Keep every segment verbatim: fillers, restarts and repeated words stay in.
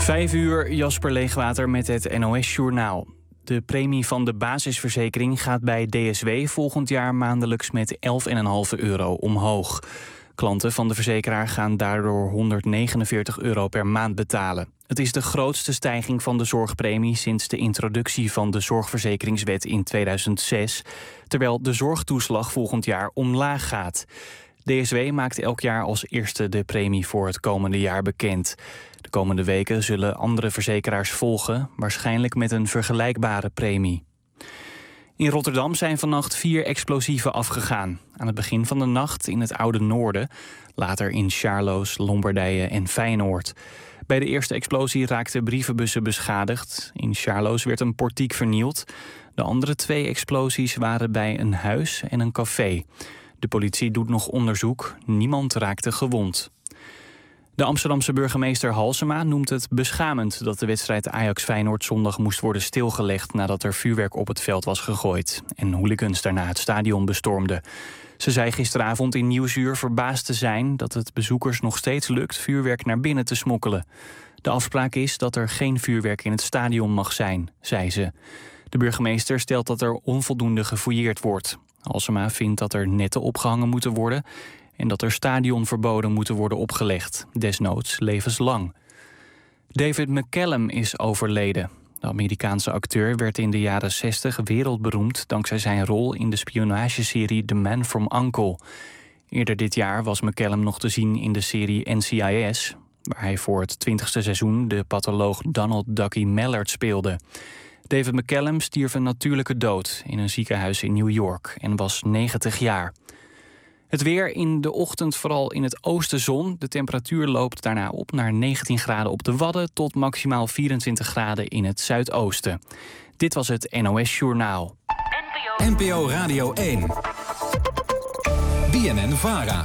Vijf uur, Jasper Leegwater met het N O S-journaal. De premie van de basisverzekering gaat bij D S W volgend jaar maandelijks met elf komma vijf euro omhoog. Klanten van de verzekeraar gaan daardoor honderdnegenenveertig euro per maand betalen. Het is de grootste stijging van de zorgpremie sinds de introductie van de Zorgverzekeringswet in tweeduizend zes, terwijl de zorgtoeslag volgend jaar omlaag gaat. D S W maakt elk jaar als eerste de premie voor het komende jaar bekend. De komende weken zullen andere verzekeraars volgen, waarschijnlijk met een vergelijkbare premie. In Rotterdam zijn vannacht vier explosieven afgegaan. Aan het begin van de nacht in het Oude Noorden, later in Sjaarloos, Lombardije en Feyenoord. Bij de eerste explosie raakten brievenbussen beschadigd. In Sjaarloos werd een portiek vernield. De andere twee explosies waren bij een huis en een café. De politie doet nog onderzoek. Niemand raakte gewond. De Amsterdamse burgemeester Halsema noemt het beschamend dat de wedstrijd Ajax-Feyenoord zondag moest worden stilgelegd nadat er vuurwerk op het veld was gegooid en hooligans daarna het stadion bestormden. Ze zei gisteravond in Nieuwsuur verbaasd te zijn dat het bezoekers nog steeds lukt vuurwerk naar binnen te smokkelen. De afspraak is dat er geen vuurwerk in het stadion mag zijn, zei ze. De burgemeester stelt dat er onvoldoende gefouilleerd wordt. Halsema vindt dat er netten opgehangen moeten worden en dat er stadionverboden moeten worden opgelegd, desnoods levenslang. David McCallum is overleden. De Amerikaanse acteur werd in de jaren zestig wereldberoemd dankzij zijn rol in de spionageserie The Man from U N C L E. Eerder dit jaar was McCallum nog te zien in de serie N C I S, waar hij voor het twintigste seizoen de patholoog Donald Ducky Mallard speelde. David McCallum stierf een natuurlijke dood in een ziekenhuis in New York en was negentig jaar. Het weer in de ochtend vooral in het oosten zon. De temperatuur loopt daarna op naar negentien graden op de Wadden tot maximaal vierentwintig graden in het zuidoosten. Dit was het N O S-journaal. N P O Radio één. B N N-Vara.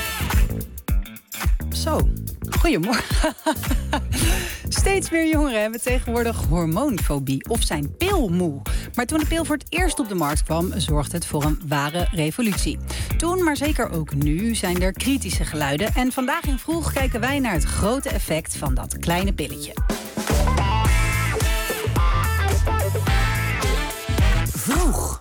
Zo, goedemorgen. Steeds meer jongeren hebben tegenwoordig hormoonfobie of zijn pilmoe. Maar toen de pil voor het eerst op de markt kwam, zorgde het voor een ware revolutie. Toen, maar zeker ook nu, zijn er kritische geluiden. En vandaag in Vroeg kijken wij naar het grote effect van dat kleine pilletje. Vroeg.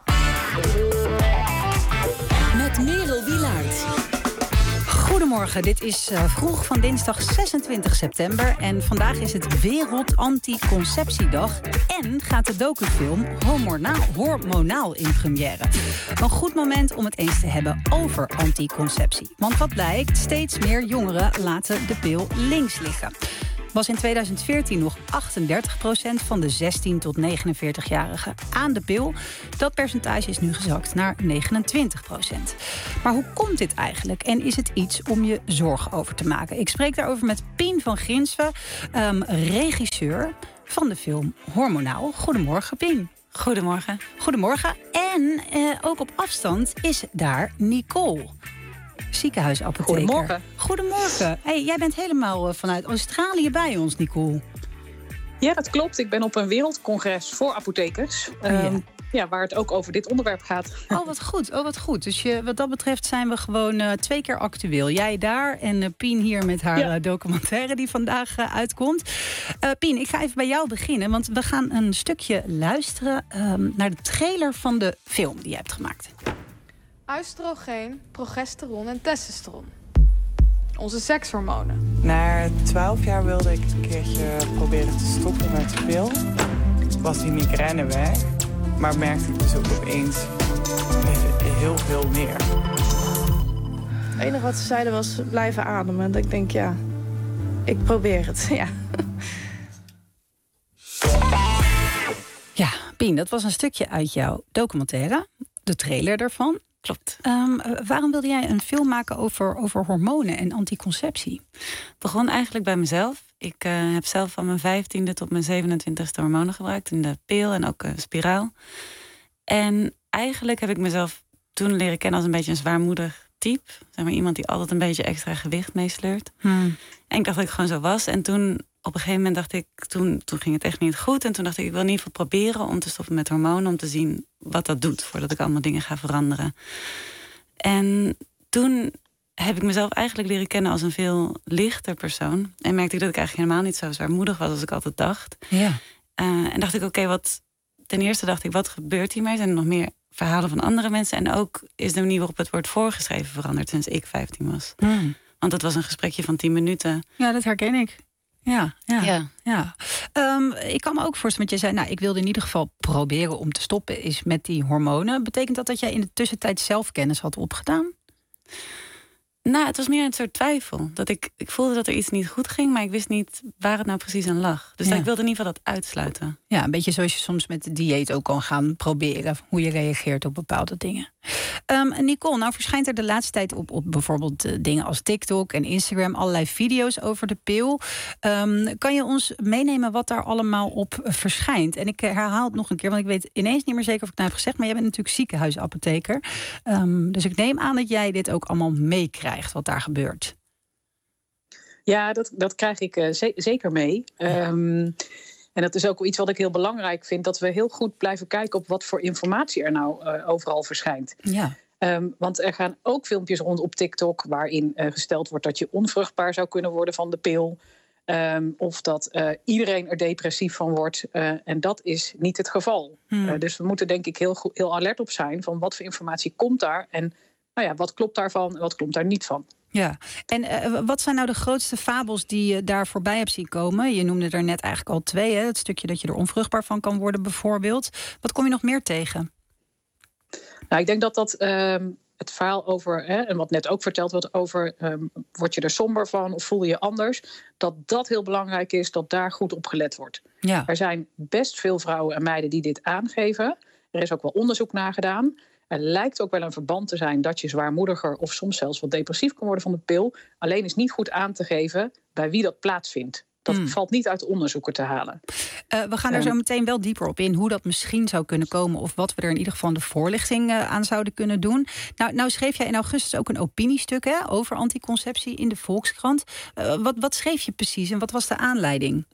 Met Merel Wielaert. Goedemorgen, dit is uh, Vroeg van dinsdag zesentwintig september. En vandaag is het Wereld Anticonceptiedag. En gaat de docufilm Hormonaal, Hormonaal in première. Een goed moment om het eens te hebben over anticonceptie. Want wat blijkt, steeds meer jongeren laten de pil links liggen. Was in tweeduizend veertien nog achtendertig procent van de zestien tot negenenveertig-jarigen aan de pil. Dat percentage is nu gezakt naar negenentwintig procent. Maar hoe komt dit eigenlijk? En is het iets om je zorgen over te maken? Ik spreek daarover met Pien van Grinsven, um, regisseur van de film Hormonaal. Goedemorgen, Pien. Goedemorgen. Goedemorgen. En uh, ook op afstand is daar Nicole, ziekenhuisapotheker. Goedemorgen. Goedemorgen. Hey, jij bent helemaal vanuit Australië bij ons, Nicole. Ja, dat klopt. Ik ben op een wereldcongres voor apothekers. Oh, ja. Um, ja, waar het ook over dit onderwerp gaat. Oh, wat goed. Oh, wat goed. Dus je, wat dat betreft zijn we gewoon uh, twee keer actueel. Jij daar en uh, Pien hier met haar ja. uh, documentaire die vandaag uh, uitkomt. Uh, Pien, ik ga even bij jou beginnen. Want we gaan een stukje luisteren um, naar de trailer van de film die jij hebt gemaakt. Oestrogeen, progesteron en testosteron. Onze sekshormonen. Na twaalf jaar wilde ik een keertje proberen te stoppen met de pil. Was die migraine weg, maar merkte ik dus ook opeens heel veel meer. Het enige wat ze zeiden was blijven ademen. Dat ik denk, ja, ik probeer het, ja. Ja, Pien, dat was een stukje uit jouw documentaire. De trailer daarvan. Klopt. Um, waarom wilde jij een film maken over, over hormonen en anticonceptie? Het begon eigenlijk bij mezelf. Ik uh, heb zelf van mijn vijftiende tot mijn zevenentwintigste hormonen gebruikt. In de pil en ook een spiraal. En eigenlijk heb ik mezelf toen leren kennen als een beetje een zwaarmoedig type. Zeg maar iemand die altijd een beetje extra gewicht meesleurt. Hmm. En ik dacht dat ik gewoon zo was. En toen op een gegeven moment dacht ik, toen, toen ging het echt niet goed. En toen dacht ik, ik wil in ieder geval proberen om te stoppen met hormonen. Om te zien wat dat doet, voordat ik allemaal dingen ga veranderen. En toen heb ik mezelf eigenlijk leren kennen als een veel lichter persoon. En merkte ik dat ik eigenlijk helemaal niet zo zwaarmoedig was als ik altijd dacht. Ja. Uh, en dacht ik, oké, okay, wat ten eerste dacht ik, wat gebeurt hiermee? Zijn er nog meer verhalen van andere mensen? En ook is de manier waarop het wordt voorgeschreven veranderd sinds ik vijftien was. Hmm. Want het was een gesprekje van tien minuten. Ja, dat herken ik. Ja, ja, ja. ja. Um, ik kan me ook voorstellen, want je zei, nou, ik wilde in ieder geval proberen om te stoppen is met die hormonen. Betekent dat dat jij in de tussentijd zelfkennis had opgedaan? Nou, het was meer een soort twijfel. Dat ik, ik voelde dat er iets niet goed ging, maar ik wist niet waar het nou precies aan lag. Dus ja. ik wilde in ieder geval dat uitsluiten. Ja, een beetje zoals je soms met de dieet ook kan gaan proberen. Hoe je reageert op bepaalde dingen. Um, Nicole, nou verschijnt er de laatste tijd op, op bijvoorbeeld uh, dingen als TikTok en Instagram allerlei video's over de pil. Um, kan je ons meenemen wat daar allemaal op uh, verschijnt? En ik herhaal het nog een keer, want ik weet ineens niet meer zeker of ik het nou heb gezegd. Maar jij bent natuurlijk ziekenhuisapotheker. Um, dus ik neem aan dat jij dit ook allemaal meekrijgt, wat daar gebeurt. Ja, dat, dat krijg ik uh, ze- zeker mee. Ja. Um, en dat is ook iets wat ik heel belangrijk vind. Dat we heel goed blijven kijken op wat voor informatie er nou uh, overal verschijnt. Ja. Um, want er gaan ook filmpjes rond op TikTok waarin uh, gesteld wordt dat je onvruchtbaar zou kunnen worden van de pil. Um, of dat uh, iedereen er depressief van wordt. Uh, en dat is niet het geval. Hmm. Uh, dus we moeten denk ik heel, goed, heel alert op zijn van wat voor informatie komt daar. En nou ja, wat klopt daarvan en wat klopt daar niet van. Ja, en uh, wat zijn nou de grootste fabels die je daar voorbij hebt zien komen? Je noemde er net eigenlijk al twee, hè? Het stukje dat je er onvruchtbaar van kan worden bijvoorbeeld. Wat kom je nog meer tegen? Nou, ik denk dat dat um, het verhaal over, hè, en wat net ook verteld wordt over, um, word je er somber van of voel je je anders, dat dat heel belangrijk is, dat daar goed op gelet wordt. Ja. Er zijn best veel vrouwen en meiden die dit aangeven. Er is ook wel onderzoek naar gedaan. Er lijkt ook wel een verband te zijn dat je zwaarmoediger of soms zelfs wat depressief kan worden van de pil. Alleen is niet goed aan te geven bij wie dat plaatsvindt. Dat hmm. valt niet uit de onderzoeken te halen. Uh, we gaan er zo meteen wel dieper op in hoe dat misschien zou kunnen komen, of wat we er in ieder geval de voorlichting uh, aan zouden kunnen doen. Nou, nou schreef jij in augustus ook een opiniestuk hè, over anticonceptie in de Volkskrant. Uh, wat, wat schreef je precies en wat was de aanleiding?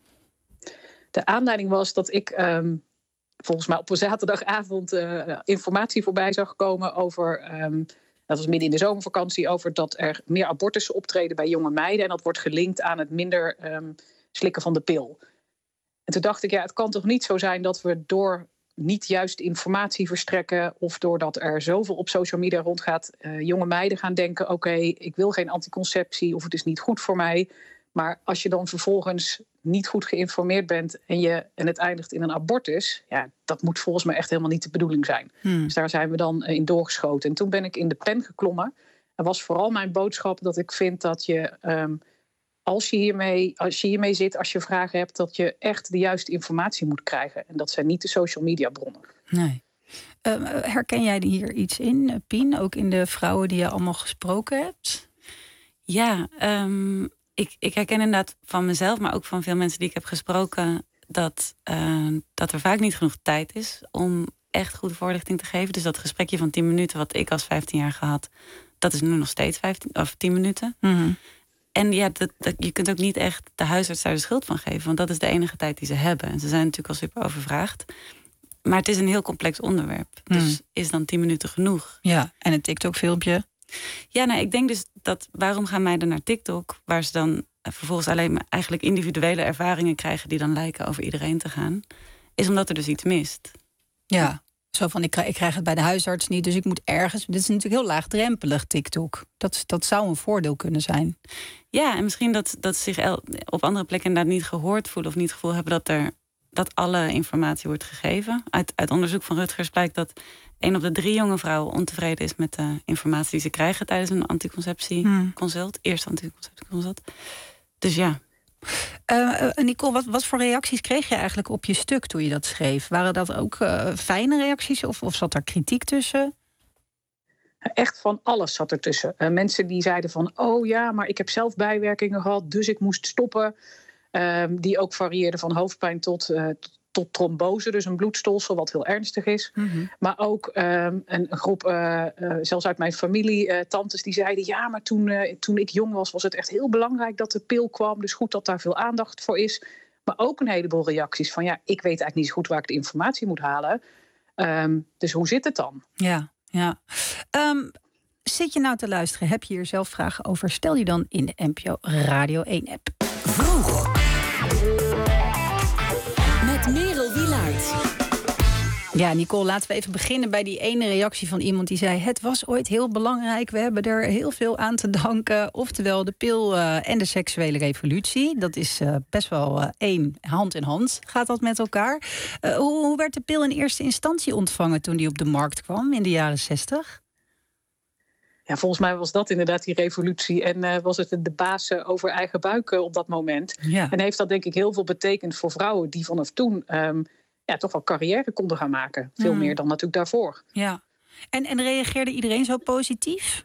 De aanleiding was dat ik Um, volgens mij op een zaterdagavond uh, informatie voorbij zag komen over, Um, dat was midden in de zomervakantie, over dat er meer abortussen optreden bij jonge meiden. En dat wordt gelinkt aan het minder um, slikken van de pil. En toen dacht ik, ja, het kan toch niet zo zijn dat we door niet juist informatie verstrekken of doordat er zoveel op social media rondgaat, uh, jonge meiden gaan denken, oké, okay, ik wil geen anticonceptie of het is niet goed voor mij. Maar als je dan vervolgens niet goed geïnformeerd bent en, je, en het eindigt in een abortus, ja, dat moet volgens mij echt helemaal niet de bedoeling zijn. Hmm. Dus daar zijn we dan in doorgeschoten. En toen ben ik in de pen geklommen. En was vooral mijn boodschap dat ik vind dat je, um, als je hiermee, als je hiermee zit, als je vragen hebt, dat je echt de juiste informatie moet krijgen. En dat zijn niet de social media bronnen. Nee. Uh, herken jij hier iets in, Pien? Ook in de vrouwen die je allemaal gesproken hebt? Ja, um... Ik, ik herken inderdaad van mezelf, maar ook van veel mensen die ik heb gesproken, dat, uh, dat er vaak niet genoeg tijd is om echt goede voorlichting te geven. Dus dat gesprekje van tien minuten, wat ik als vijftien jaar had, dat is nu nog steeds vijftien of tien minuten. Mm-hmm. En ja, dat, dat, je kunt ook niet echt de huisarts daar de schuld van geven, want dat is de enige tijd die ze hebben. En ze zijn natuurlijk al super overvraagd. Maar het is een heel complex onderwerp. Mm. Dus is dan tien minuten genoeg? Ja, en een TikTok-filmpje? Ja, nou, ik denk dus dat waarom gaan meiden naar TikTok, waar ze dan vervolgens alleen maar eigenlijk individuele ervaringen krijgen die dan lijken over iedereen te gaan, is omdat er dus iets mist. Ja, zo van ik krijg, ik krijg het bij de huisarts niet, dus ik moet ergens. Dit is natuurlijk heel laagdrempelig, TikTok. Dat, dat zou een voordeel kunnen zijn. Ja, en misschien dat, dat ze zich op andere plekken inderdaad niet gehoord voelen of niet het gevoel hebben dat er dat alle informatie wordt gegeven. Uit, uit onderzoek van Rutgers blijkt dat één op de drie jonge vrouwen ontevreden is met de informatie die ze krijgen tijdens een anticonceptieconsult. Hmm. Eerste anticonceptieconsult. Dus ja. Uh, Nicole, wat, wat voor reacties kreeg je eigenlijk op je stuk toen je dat schreef? Waren dat ook uh, fijne reacties of, of zat er kritiek tussen? Echt van alles zat er tussen. Uh, mensen die zeiden van, oh ja, maar ik heb zelf bijwerkingen gehad, dus ik moest stoppen. Um, die ook varieerden van hoofdpijn tot, uh, tot trombose, dus een bloedstolsel, wat heel ernstig is. Mm-hmm. Maar ook um, een groep, uh, uh, zelfs uit mijn familie, uh, tantes die zeiden, ja, maar toen, uh, toen ik jong was, was het echt heel belangrijk dat de pil kwam. Dus goed dat daar veel aandacht voor is. Maar ook een heleboel reacties van, ja, ik weet eigenlijk niet zo goed waar ik de informatie moet halen. Um, dus hoe zit het dan? Ja, ja. Um... Zit je nou te luisteren? Heb je hier zelf vragen over? Stel die dan in de N P O Radio één-app. Vroeg. Met Merel Wilaert. Ja, Nicole, laten we even beginnen bij die ene reactie van iemand die zei... het was ooit heel belangrijk, we hebben er heel veel aan te danken. Oftewel de pil uh, en de seksuele revolutie. Dat is uh, best wel uh, één, hand in hand gaat dat met elkaar. Uh, hoe, hoe werd de pil in eerste instantie ontvangen toen die op de markt kwam in de jaren zestig? Ja, volgens mij was dat inderdaad die revolutie. En uh, was het de baas uh, over eigen buik uh, op dat moment. Ja. En heeft dat denk ik heel veel betekend voor vrouwen... die vanaf toen um, ja, toch wel carrière konden gaan maken. Veel mm. meer dan natuurlijk daarvoor. Ja. En, en reageerde iedereen zo positief?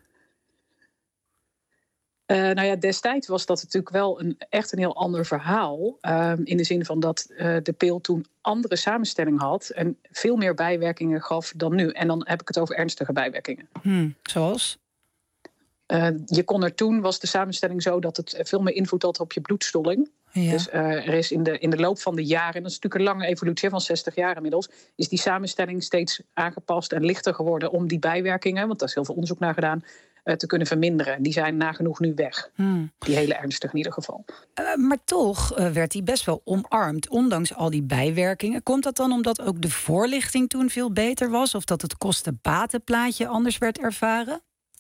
Uh, nou ja, destijds was dat natuurlijk wel een, echt een heel ander verhaal. Uh, in de zin van dat uh, de pil toen andere samenstelling had... en veel meer bijwerkingen gaf dan nu. En dan heb ik het over ernstige bijwerkingen. Hmm, zoals? Uh, je kon er toen, was de samenstelling zo dat het veel meer invloed had op je bloedstolling. Ja. Dus uh, er is in de, in de loop van de jaren, en dat is natuurlijk een lange evolutie van zestig jaar inmiddels... is die samenstelling steeds aangepast en lichter geworden om die bijwerkingen... want daar is heel veel onderzoek naar gedaan... Uh, te kunnen verminderen. Die zijn nagenoeg nu weg. Hmm. Die hele ernstig in ieder geval. Uh, maar toch uh, werd die best wel omarmd, ondanks al die bijwerkingen. Komt dat dan omdat ook de voorlichting toen veel beter was... of dat het kosten-batenplaatje anders werd ervaren?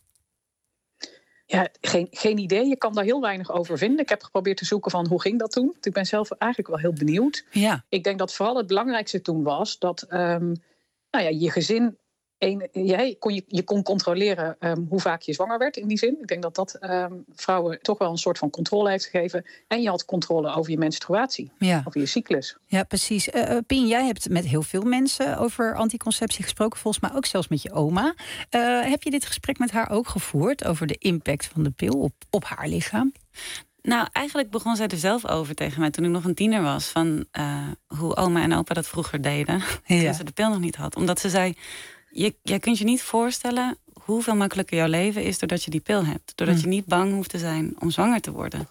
Ja, geen, geen idee. Je kan daar heel weinig over vinden. Ik heb geprobeerd te zoeken van hoe ging dat toen. Ik ben zelf eigenlijk wel heel benieuwd. Ja. Ik denk dat vooral het belangrijkste toen was... dat um, nou ja, je gezin... Een, jij kon, je, je kon controleren um, hoe vaak je zwanger werd in die zin. Ik denk dat dat um, vrouwen toch wel een soort van controle heeft gegeven. En je had controle over je menstruatie, ja. over je cyclus. Ja, precies. Uh, Pien, jij hebt met heel veel mensen over anticonceptie gesproken. Volgens mij ook zelfs met je oma. Uh, heb je dit gesprek met haar ook gevoerd over de impact van de pil op, op haar lichaam? Nou, eigenlijk begon zij er zelf over tegen mij toen ik nog een tiener was. Van uh, hoe oma en opa dat vroeger deden. Ja. Toen ze de pil nog niet had. Omdat ze zei... Je, jij kunt je niet voorstellen hoeveel makkelijker jouw leven is... doordat je die pil hebt. Doordat je niet bang hoeft te zijn om zwanger te worden.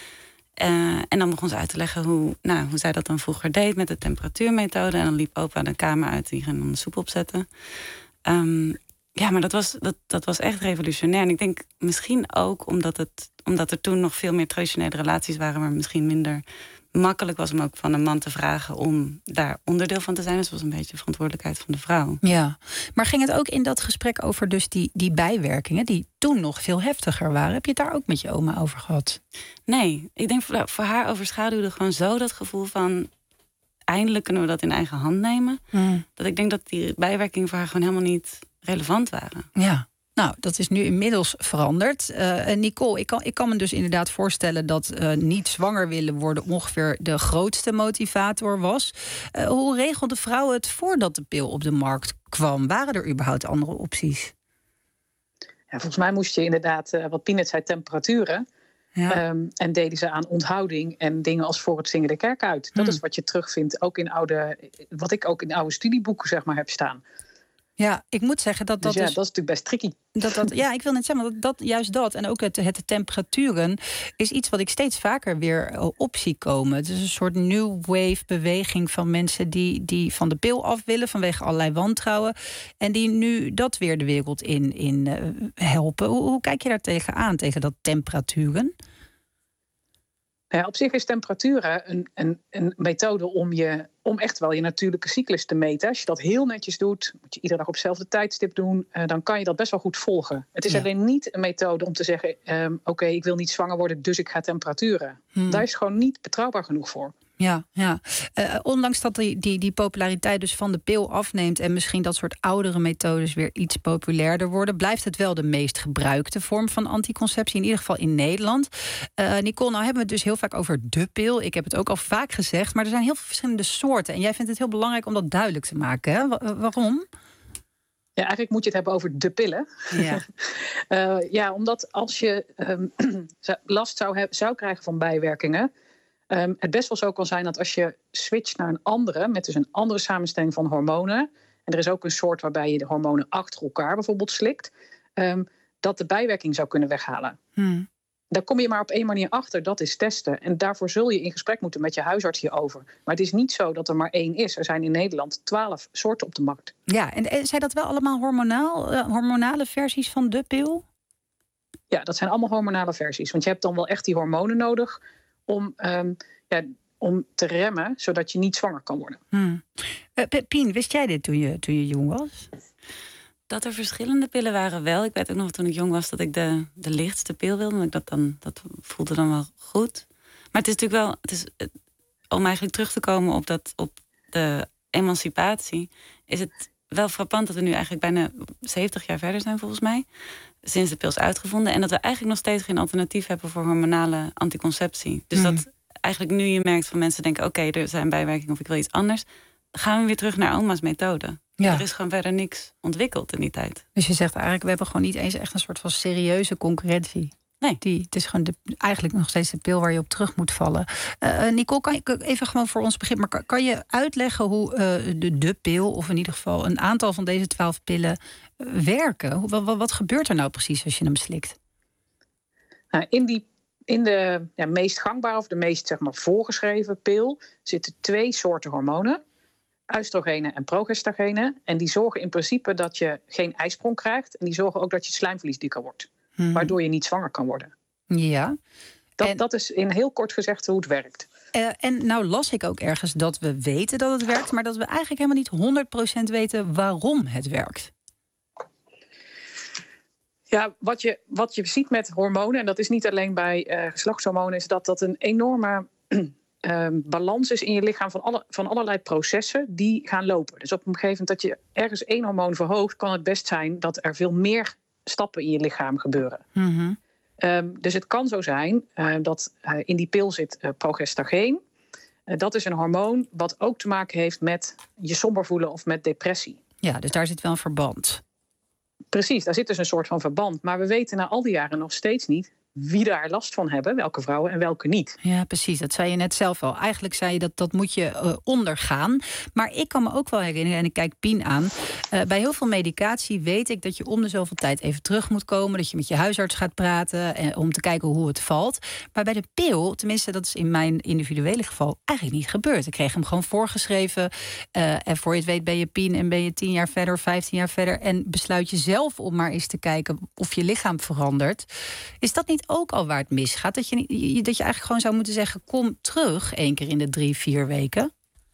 Uh, en dan begon ze uit te leggen hoe, nou, hoe zij dat dan vroeger deed... met de temperatuurmethode. En dan liep opa de kamer uit, die ging dan de soep opzetten. Um, ja, maar dat was, dat, dat was echt revolutionair. En ik denk misschien ook omdat, het, omdat er toen nog veel meer traditionele relaties waren... maar misschien minder... makkelijk was om ook van een man te vragen om daar onderdeel van te zijn. Dus dat was een beetje de verantwoordelijkheid van de vrouw. Ja, maar ging het ook in dat gesprek over dus die, die bijwerkingen... die toen nog veel heftiger waren? Heb je het daar ook met je oma over gehad? Nee, ik denk voor, voor haar overschaduwde gewoon zo dat gevoel van... eindelijk kunnen we dat in eigen hand nemen. Hmm. Dat ik denk dat die bijwerkingen voor haar gewoon helemaal niet relevant waren. Ja. Nou, dat is nu inmiddels veranderd. Uh, Nicole, ik kan, ik kan me dus inderdaad voorstellen... dat uh, niet zwanger willen worden ongeveer de grootste motivator was. Uh, hoe regelden vrouwen het voordat de pil op de markt kwam? Waren er überhaupt andere opties? Ja, volgens mij moest je inderdaad, uh, wat Pien net zei, temperaturen... Ja. Um, en deden ze aan onthouding en dingen als voor het zingen de kerk uit. Dat hmm. is wat je terugvindt, ook in oude... wat ik ook in oude studieboeken zeg maar, heb staan... Ja, ik moet zeggen dat dat dus ja, is... dat is natuurlijk best tricky. Dat, dat, ja, ik wil net zeggen, dat, dat, juist dat en ook het, het temperaturen... is iets wat ik steeds vaker weer op zie komen. Het is een soort new wave beweging van mensen... die, die van de pil af willen vanwege allerlei wantrouwen... en die nu dat weer de wereld in, in uh, helpen. Hoe, hoe kijk je daar tegenaan, tegen dat temperaturen? Ja, op zich is temperaturen een, een, een methode om, je, om echt wel je natuurlijke cyclus te meten. Als je dat heel netjes doet, moet je iedere dag op hetzelfde tijdstip doen... Uh, dan kan je dat best wel goed volgen. Het is ja. alleen niet een methode om te zeggen... Um, oké, okay, ik wil niet zwanger worden, dus ik ga temperaturen. Hmm. Daar is gewoon niet betrouwbaar genoeg voor. Ja, ja. Uh, ondanks dat die, die, die populariteit dus van de pil afneemt... en misschien dat soort oudere methodes weer iets populairder worden... blijft het wel de meest gebruikte vorm van anticonceptie, in ieder geval in Nederland. Uh, Nicole, nou hebben we het dus heel vaak over de pil. Ik heb het ook al vaak gezegd, maar er zijn heel veel verschillende soorten. En jij vindt het heel belangrijk om dat duidelijk te maken, hè? Wa- waarom? Ja, eigenlijk moet je het hebben over de pillen. Ja, uh, ja omdat als je um, last zou, he- zou krijgen van bijwerkingen... Um, het best wel zo kan zijn dat als je switcht naar een andere... met dus een andere samenstelling van hormonen... en er is ook een soort waarbij je de hormonen achter elkaar bijvoorbeeld slikt... Um, dat de bijwerking zou kunnen weghalen. Hmm. Daar kom je maar op één manier achter, dat is testen. En daarvoor zul je in gesprek moeten met je huisarts hierover. Maar het is niet zo dat er maar één is. Er zijn in Nederland twaalf soorten op de markt. Ja, en, en zijn dat wel allemaal hormonaal, uh, hormonale versies van de pil? Ja, dat zijn allemaal hormonale versies. Want je hebt dan wel echt die hormonen nodig om, um, ja, om te remmen, zodat je niet zwanger kan worden. Hmm. Uh, Pien, wist jij dit toen je, toen je jong was? Dat er verschillende pillen waren wel. Ik weet ook nog toen ik jong was dat ik de, de lichtste pil wilde. Want ik dat, dan, dat voelde dan wel goed. Maar het is natuurlijk wel... Het is, het, om eigenlijk terug te komen op, dat, op de emancipatie... is het wel frappant dat we nu eigenlijk bijna zeventig jaar verder zijn volgens mij. Sinds de pil is uitgevonden. En dat we eigenlijk nog steeds geen alternatief hebben voor hormonale anticonceptie. Dus mm. dat eigenlijk nu je merkt van mensen denken... oké, okay, er zijn bijwerkingen of ik wil iets anders... gaan we weer terug naar oma's methode. Ja. Er is gewoon verder niks ontwikkeld in die tijd. Dus je zegt eigenlijk, we hebben gewoon niet eens echt een soort van serieuze concurrentie. Nee. Die, het is gewoon de, eigenlijk nog steeds de pil waar je op terug moet vallen. Uh, Nicole, kan je even gewoon voor ons begrip... maar kan, kan je uitleggen hoe uh, de, de pil... of in ieder geval een aantal van deze twaalf pillen uh, werken? Wat, wat, wat gebeurt er nou precies als je hem slikt? Nou, in die In de ja, meest gangbare of de meest zeg maar, voorgeschreven pil... zitten twee soorten hormonen. Oestrogenen en progestagenen. En die zorgen in principe dat je geen ijsprong krijgt. En die zorgen ook dat je slijmvlies dikker wordt. Hmm. Waardoor je niet zwanger kan worden. Ja. Dat, en... dat is in heel kort gezegd hoe het werkt. Uh, en nou las ik ook ergens dat we weten dat het werkt... maar dat we eigenlijk helemaal niet honderd procent weten waarom het werkt. Ja, wat je, wat je ziet met hormonen... en dat is niet alleen bij uh, geslachtshormonen... is dat dat een enorme... Um, balans is in je lichaam van, alle, van allerlei processen die gaan lopen. Dus op een gegeven moment dat je ergens één hormoon verhoogt... kan het best zijn dat er veel meer stappen in je lichaam gebeuren. Mm-hmm. Um, dus het kan zo zijn uh, dat uh, in die pil zit uh, progestageen. Uh, dat is een hormoon wat ook te maken heeft met je somber voelen of met depressie. Ja, dus daar zit wel een verband. Precies, daar zit dus een soort van verband. Maar we weten na al die jaren nog steeds niet... wie daar last van hebben, welke vrouwen en welke niet. Ja, precies. Dat zei je net zelf al. Eigenlijk zei je dat dat moet je uh, ondergaan. Maar ik kan me ook wel herinneren, en ik kijk Pien aan... Uh, bij heel veel medicatie weet ik dat je om de zoveel tijd even terug moet komen... dat je met je huisarts gaat praten en, om te kijken hoe het valt. Maar bij de pil, tenminste dat is in mijn individuele geval... eigenlijk niet gebeurd. Ik kreeg hem gewoon voorgeschreven. Uh, en voor je het weet ben je Pien en ben je tien jaar verder, vijftien jaar verder... en besluit je zelf om maar eens te kijken of je lichaam verandert. Is dat niet ook al waar het misgaat? Dat je, dat je eigenlijk gewoon zou moeten zeggen... kom terug één keer in de drie, vier weken.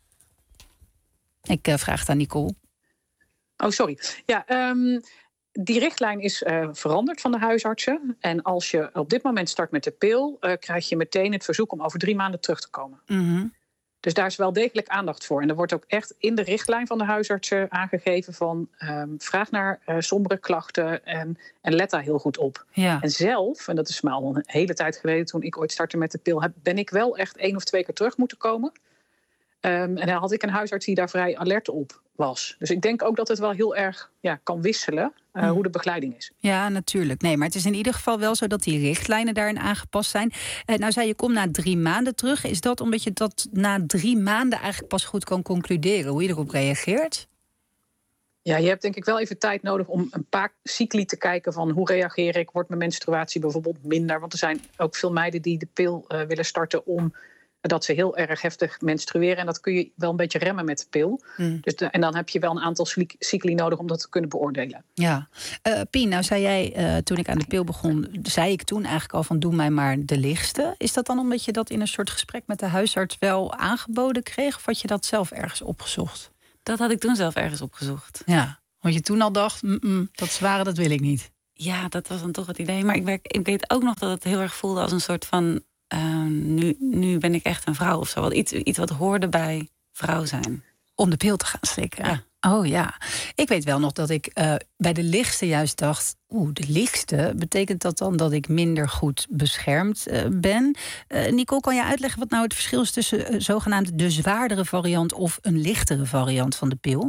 Ik uh, vraag het aan Nicole. Oh, sorry. Ja, um, die richtlijn is uh, veranderd van de huisartsen. En als je op dit moment start met de pil... Uh, krijg je meteen het verzoek om over drie maanden terug te komen. Mm-hmm. Dus daar is wel degelijk aandacht voor. En er wordt ook echt in de richtlijn van de huisartsen aangegeven van... Um, vraag naar uh, sombere klachten en, en let daar heel goed op. Ja. En zelf, en dat is maar al een hele tijd geleden... toen ik ooit startte met de pil... Heb, ben ik wel echt één of twee keer terug moeten komen. Um, en dan had ik een huisarts die daar vrij alert op was. Dus ik denk ook dat het wel heel erg ja, kan wisselen... Uh, hmm. hoe de begeleiding is. Ja, natuurlijk. Nee, maar het is in ieder geval wel zo dat die richtlijnen daarin aangepast zijn. Uh, nou zei je, kom na drie maanden terug. Is dat omdat je dat na drie maanden eigenlijk pas goed kan concluderen? Hoe je erop reageert? Ja, je hebt denk ik wel even tijd nodig om een paar cycli te kijken... van hoe reageer ik, wordt mijn menstruatie bijvoorbeeld minder? Want er zijn ook veel meiden die de pil uh, willen starten... om dat ze heel erg heftig menstrueren. En dat kun je wel een beetje remmen met de pil. Mm. Dus de, en dan heb je wel een aantal cycli nodig om dat te kunnen beoordelen. Ja. Uh, Pien, nou zei jij, uh, toen ik aan de pil begon... zei ik toen eigenlijk al van doe mij maar de lichtste. Is dat dan omdat je dat in een soort gesprek met de huisarts wel aangeboden kreeg? Of had je dat zelf ergens opgezocht? Dat had ik toen zelf ergens opgezocht. Ja, want je toen al dacht, dat zware, dat wil ik niet. Ja, dat was dan toch het idee. Maar ik, werk, ik weet ook nog dat het heel erg voelde als een soort van... Uh, nu, nu ben ik echt een vrouw of zo. Wat iets, iets wat hoorde bij vrouw zijn. Om de pil te gaan slikken. Ja. Oh ja. Ik weet wel nog dat ik uh, bij de lichtste juist dacht... oeh, de lichtste, betekent dat dan dat ik minder goed beschermd uh, ben? Uh, Nicole, kan je uitleggen wat nou het verschil is... tussen uh, zogenaamd de zwaardere variant... of een lichtere variant van de pil?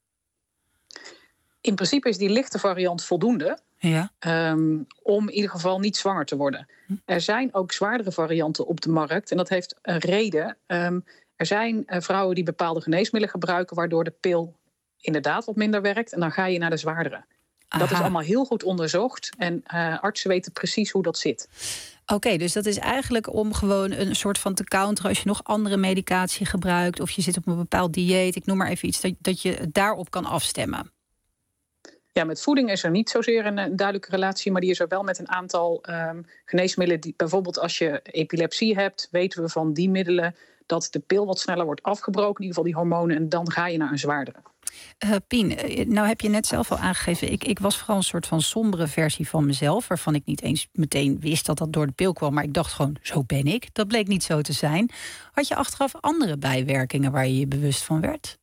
In principe is die lichte variant voldoende... Ja. Um, om in ieder geval niet zwanger te worden. Hm. Er zijn ook zwaardere varianten op de markt. En dat heeft een reden. Um, er zijn uh, vrouwen die bepaalde geneesmiddelen gebruiken... waardoor de pil inderdaad wat minder werkt. En dan ga je naar de zwaardere. Aha. Dat is allemaal heel goed onderzocht. En uh, artsen weten precies hoe dat zit. Oké, okay, dus dat is eigenlijk om gewoon een soort van te counteren als je nog andere medicatie gebruikt of je zit op een bepaald dieet. Ik noem maar even iets dat, dat je het daarop kan afstemmen. Ja, met voeding is er niet zozeer een, een duidelijke relatie, maar die is er wel met een aantal um, geneesmiddelen. Die, bijvoorbeeld als je epilepsie hebt, weten we van die middelen dat de pil wat sneller wordt afgebroken, in ieder geval die hormonen, en dan ga je naar een zwaardere. Uh, Pien, nou heb je net zelf al aangegeven, ik, ik was vooral een soort van sombere versie van mezelf, waarvan ik niet eens meteen wist dat dat door de pil kwam, maar ik dacht gewoon, zo ben ik. Dat bleek niet zo te zijn. Had je achteraf andere bijwerkingen waar je je bewust van werd?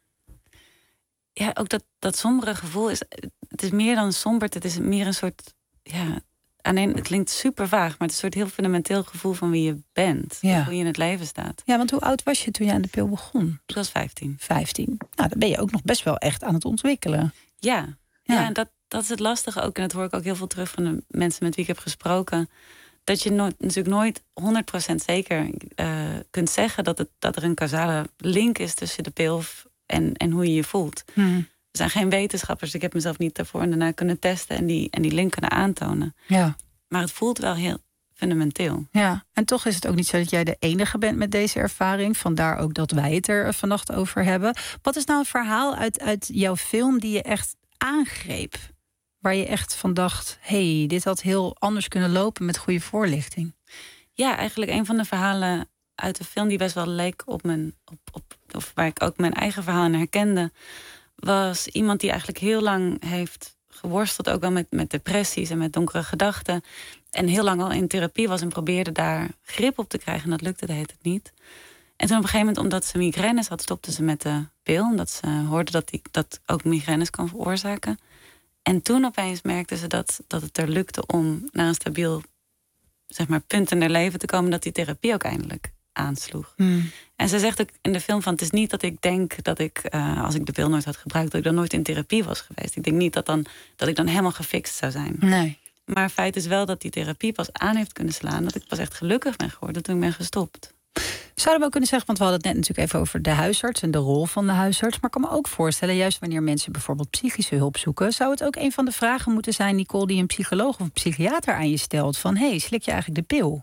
Ja, ook dat, dat sombere gevoel is, het is meer dan somber, het is meer een soort, ja, aan een, het klinkt super vaag, maar het is een soort heel fundamenteel gevoel van wie je bent, ja. Hoe je in het leven staat. Ja, want hoe oud was je toen je aan de pil begon? Ik was vijftien. vijftien. Nou, dan ben je ook nog best wel echt aan het ontwikkelen. Ja, ja. ja en dat, dat is het lastige ook, en dat hoor ik ook heel veel terug van de mensen met wie ik heb gesproken, dat je nooit, natuurlijk nooit honderd procent zeker uh, kunt zeggen dat, het, dat er een causale link is tussen de pil En, en hoe je je voelt. Hmm. Er zijn geen wetenschappers. Ik heb mezelf niet daarvoor en daarna kunnen testen en die, en die link kunnen aantonen. Ja. Maar het voelt wel heel fundamenteel. Ja, en toch is het ook niet zo dat jij de enige bent met deze ervaring. Vandaar ook dat wij het er vannacht over hebben. Wat is nou een verhaal uit, uit jouw film die je echt aangreep? Waar je echt van dacht, hé, hey, dit had heel anders kunnen lopen met goede voorlichting. Ja, eigenlijk een van de verhalen uit de film die best wel leek op mijn, op, op, of waar ik ook mijn eigen verhaal in herkende, was iemand die eigenlijk heel lang heeft geworsteld, ook wel met, met depressies en met donkere gedachten. En heel lang al in therapie was en probeerde daar grip op te krijgen. En dat lukte, dat heet het niet. En toen op een gegeven moment, omdat ze migraines had, stopte ze met de pil. Omdat ze hoorde dat die dat ook migraines kan veroorzaken. En toen opeens merkte ze dat, dat het er lukte om naar een stabiel, zeg maar, punt in haar leven te komen, dat die therapie ook eindelijk aansloeg. Hmm. En ze zegt ook in de film van, het is niet dat ik denk dat ik, uh, als ik de pil nooit had gebruikt, dat ik dan nooit in therapie was geweest. Ik denk niet dat, dan, dat ik dan helemaal gefixt zou zijn. Nee. Maar feit is wel dat die therapie pas aan heeft kunnen slaan, dat ik pas echt gelukkig ben geworden toen ik ben gestopt. Zouden we ook kunnen zeggen, want we hadden het net natuurlijk even over de huisarts en de rol van de huisarts. Maar ik kan me ook voorstellen, juist wanneer mensen bijvoorbeeld psychische hulp zoeken, zou het ook een van de vragen moeten zijn, Nicole, die een psycholoog of een psychiater aan je stelt. Van, hé, hey, slik je eigenlijk de pil?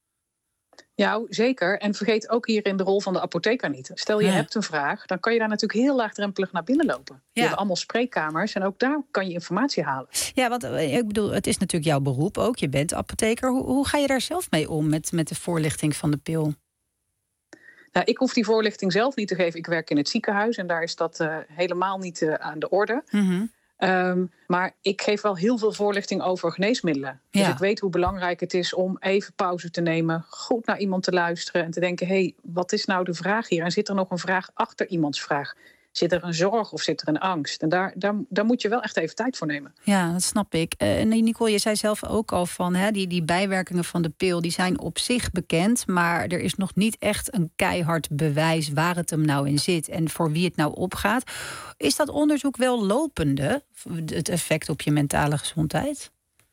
Ja, zeker. En vergeet ook hierin de rol van de apotheker niet. Stel je ja. hebt een vraag, dan kan je daar natuurlijk heel laagdrempelig naar binnen lopen. Ja. Je hebt allemaal spreekkamers en ook daar kan je informatie halen. Ja, want ik bedoel, het is natuurlijk jouw beroep ook. Je bent apotheker. Hoe, hoe ga je daar zelf mee om met, met de voorlichting van de pil? Nou, ik hoef die voorlichting zelf niet te geven. Ik werk in het ziekenhuis en daar is dat uh, helemaal niet uh, aan de orde. Mm-hmm. Um, maar ik geef wel heel veel voorlichting over geneesmiddelen. Ja. Dus ik weet hoe belangrijk het is om even pauze te nemen, goed naar iemand te luisteren en te denken, hé, hey, wat is nou de vraag hier? En zit er nog een vraag achter iemands vraag? Zit er een zorg of zit er een angst? En daar, daar, daar moet je wel echt even tijd voor nemen. Ja, dat snap ik. Uh, Nicole, je zei zelf ook al van, hè, die, die bijwerkingen van de pil, die zijn op zich bekend, maar er is nog niet echt een keihard bewijs waar het hem nou in zit en voor wie het nou opgaat. Is dat onderzoek wel lopende, het effect op je mentale gezondheid?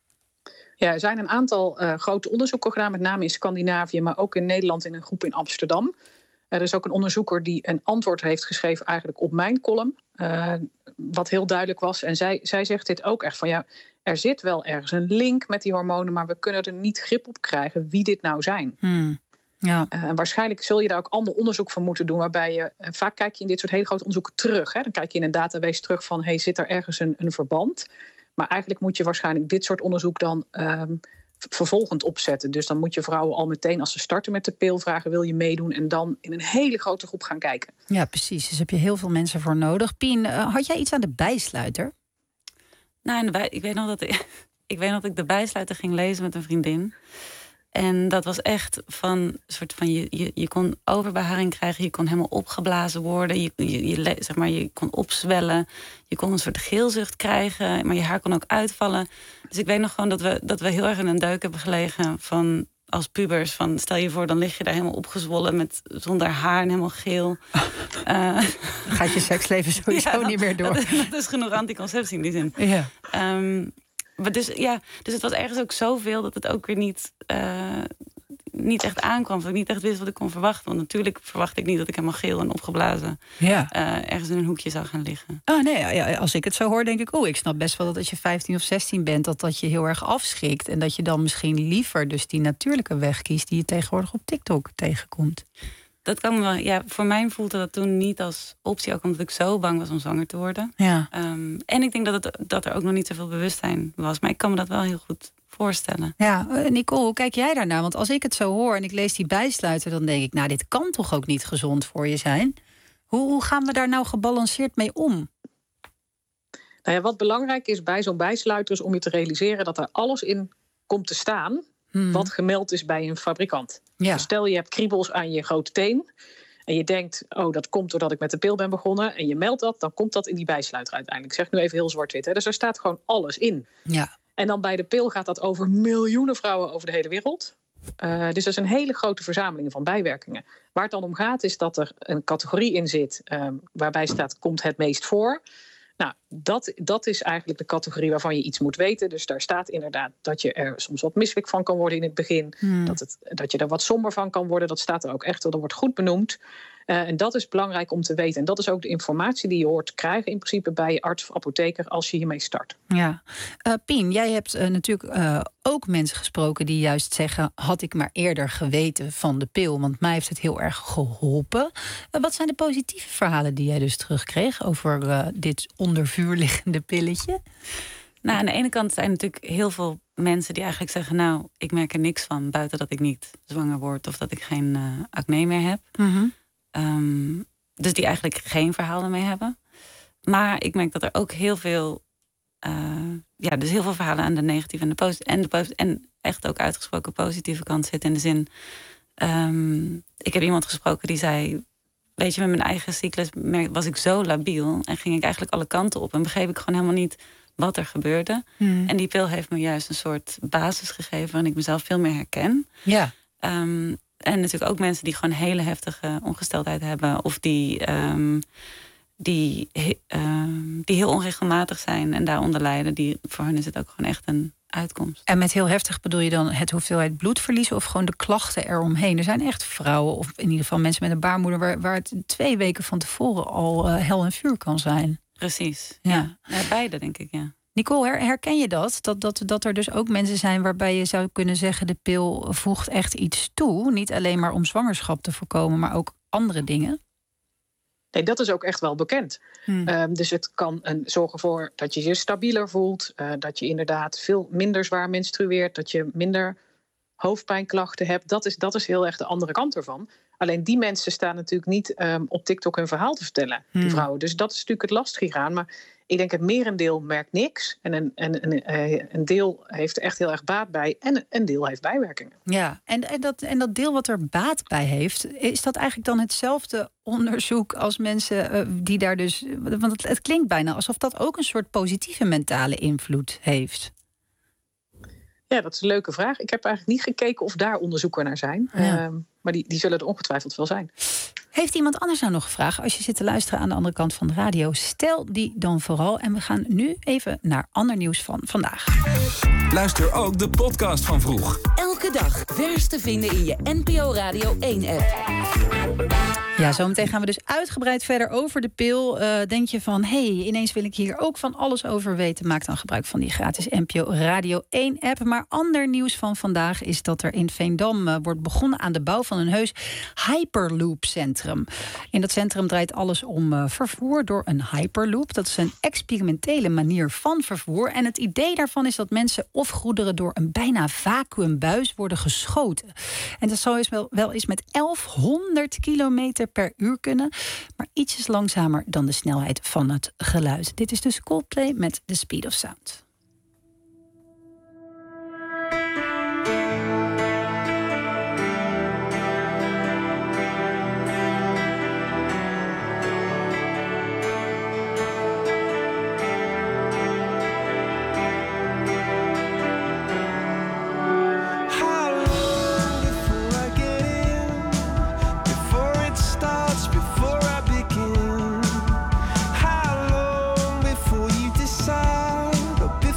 Ja, er zijn een aantal uh, grote onderzoeken gedaan, met name in Scandinavië, maar ook in Nederland in een groep in Amsterdam. Er is ook een onderzoeker die een antwoord heeft geschreven eigenlijk op mijn column. Uh, wat heel duidelijk was. En zij, zij zegt dit ook echt van, ja, er zit wel ergens een link met die hormonen, maar we kunnen er niet grip op krijgen wie dit nou zijn. Hmm. Ja. Uh, en waarschijnlijk zul je daar ook ander onderzoek van moeten doen, waarbij je, uh, vaak kijk je in dit soort hele grote onderzoeken terug. Hè? Dan kijk je in een database terug van, hey, zit er ergens een, een verband? Maar eigenlijk moet je waarschijnlijk dit soort onderzoek dan Um, vervolgend opzetten. Dus dan moet je vrouwen al meteen als ze starten met de pil vragen, wil je meedoen? En dan in een hele grote groep gaan kijken. Ja, precies. Dus heb je heel veel mensen voor nodig. Pien, uh, had jij iets aan de bijsluiter? Nou, en bij, ik, weet nog dat ik, ik weet nog dat ik de bijsluiter ging lezen met een vriendin. En dat was echt van, soort van je, je, je kon overbeharing krijgen, je kon helemaal opgeblazen worden, je, je, je, zeg maar, je kon opzwellen, je kon een soort geelzucht krijgen, maar je haar kon ook uitvallen. Dus ik weet nog gewoon dat we, dat we heel erg in een deuk hebben gelegen van als pubers. Van, stel je voor, dan lig je daar helemaal opgezwollen met zonder haar en helemaal geel. uh, Gaat je seksleven sowieso ja, niet meer door. Dat, dat is genoeg anticonceptie in die zin. Ja. Um, Maar dus, ja, dus het was ergens ook zoveel dat het ook weer niet, uh, niet echt aankwam. Dat ik niet echt wist wat ik kon verwachten. Want natuurlijk verwacht ik niet dat ik helemaal geel en opgeblazen... Ja. Uh, ergens in een hoekje zou gaan liggen. Oh nee, ja, als ik het zo hoor, denk ik... oh, ik snap best wel dat als je vijftien of zestien bent... dat dat je heel erg afschrikt. En dat je dan misschien liever dus die natuurlijke weg kiest... die je tegenwoordig op TikTok tegenkomt. Dat kan me wel. Ja, voor mij voelde dat toen niet als optie. Ook omdat ik zo bang was om zwanger te worden. Ja. Um, en ik denk dat, het, dat er ook nog niet zoveel bewustzijn was. Maar ik kan me dat wel heel goed voorstellen. Ja, uh, Nicole, hoe kijk jij daarnaar? Want als ik het zo hoor en ik lees die bijsluiter... dan denk ik, nou, dit kan toch ook niet gezond voor je zijn? Hoe, hoe gaan we daar nou gebalanceerd mee om? Nou ja, wat belangrijk is bij zo'n bijsluiter... is om je te realiseren dat er alles in komt te staan... Hmm. wat gemeld is bij een fabrikant. Ja. Dus stel je hebt kriebels aan je grote teen... en je denkt, oh, dat komt doordat ik met de pil ben begonnen... en je meldt dat, dan komt dat in die bijsluiter uiteindelijk. Ik zeg nu even heel zwart-wit. Hè? Dus er staat gewoon alles in. Ja. En dan bij de pil gaat dat over miljoenen vrouwen over de hele wereld. Uh, dus dat is een hele grote verzameling van bijwerkingen. Waar het dan om gaat is dat er een categorie in zit... Um, waarbij staat, komt het meest voor... Nou, dat, dat is eigenlijk de categorie waarvan je iets moet weten. Dus daar staat inderdaad dat je er soms wat misselijk van kan worden in het begin. Hmm. Dat, het, dat je er wat somber van kan worden. Dat staat er ook echt, dat wordt goed benoemd. Uh, en dat is belangrijk om te weten. En dat is ook de informatie die je hoort te krijgen... in principe bij je arts of apotheker als je hiermee start. Ja. Uh, Pien, jij hebt uh, natuurlijk uh, ook mensen gesproken die juist zeggen... had ik maar eerder geweten van de pil, want mij heeft het heel erg geholpen. Uh, wat zijn de positieve verhalen die jij dus terugkreeg... over uh, dit onder vuur liggende pilletje? Nou, aan de ene kant zijn natuurlijk heel veel mensen die eigenlijk zeggen... nou, ik merk er niks van, buiten dat ik niet zwanger word... of dat ik geen uh, acne meer heb. Mm-hmm. Um, dus die eigenlijk geen verhaal ermee hebben. Maar ik merk dat er ook heel veel... Uh, ja, dus heel veel verhalen aan de negatieve en de positieve... en, de posit- en echt ook uitgesproken positieve kant zitten. In de zin... Um, ik heb iemand gesproken die zei... weet je, met mijn eigen cyclus was ik zo labiel... en ging ik eigenlijk alle kanten op... en begreep ik gewoon helemaal niet wat er gebeurde. Hmm. En die pil heeft me juist een soort basis gegeven... waarin ik mezelf veel meer herken. Ja. Um, En natuurlijk ook mensen die gewoon hele heftige ongesteldheid hebben... of die, um, die, um, die heel onregelmatig zijn en daaronder lijden. Die, voor hen is het ook gewoon echt een uitkomst. En met heel heftig bedoel je dan het hoeveelheid bloedverlies... of gewoon de klachten eromheen? Er zijn echt vrouwen, of in ieder geval mensen met een baarmoeder... waar, waar het twee weken van tevoren al uh, hel en vuur kan zijn. Precies, ja. ja. ja beide denk ik, ja. Nicole, herken je dat? Dat, dat? Dat er dus ook mensen zijn waarbij je zou kunnen zeggen... de pil voegt echt iets toe. Niet alleen maar om zwangerschap te voorkomen, maar ook andere dingen. Nee, dat is ook echt wel bekend. Hmm. Um, dus het kan een, zorgen voor dat je je stabieler voelt. Uh, dat je inderdaad veel minder zwaar menstrueert. Dat je minder hoofdpijnklachten hebt. Dat is, dat is heel erg de andere kant ervan. Alleen die mensen staan natuurlijk niet um, op TikTok hun verhaal te vertellen. Hmm. Die vrouwen. Dus dat is natuurlijk het lastige hieraan. Maar ik denk het merendeel merkt niks. En een, een, een, een deel heeft er echt heel erg baat bij. En een deel heeft bijwerkingen. Ja, en, en, dat, en dat deel wat er baat bij heeft... is dat eigenlijk dan hetzelfde onderzoek als mensen uh, die daar dus... Want het, het klinkt bijna alsof dat ook een soort positieve mentale invloed heeft. Ja, dat is een leuke vraag. Ik heb eigenlijk niet gekeken of daar onderzoeken naar zijn. Ja. Um, maar die, die zullen er ongetwijfeld wel zijn. Heeft iemand anders nou nog een vraag? Als je zit te luisteren aan de andere kant van de radio... stel die dan vooral. En we gaan nu even naar ander nieuws van vandaag. Luister ook de podcast van Vroeg. Elke dag vers te vinden in je N P O Radio één-app. Ja, zometeen gaan we dus uitgebreid verder over de pil. Uh, denk je van, hé, hey, ineens wil ik hier ook van alles over weten... maak dan gebruik van die gratis N P O Radio één-app. Maar ander nieuws van vandaag is dat er in Veendam... Uh, wordt begonnen aan de bouw van een heus Hyperloop-centrum. In dat centrum draait alles om uh, vervoer door een Hyperloop. Dat is een experimentele manier van vervoer. En het idee daarvan is dat mensen of goederen... door een bijna vacuümbuis worden geschoten. En dat zou eens wel, wel eens met elfhonderd kilometer per uur kunnen, maar ietsjes langzamer dan de snelheid van het geluid. Dit is dus Coldplay met The Speed of Sound. Before you decide, or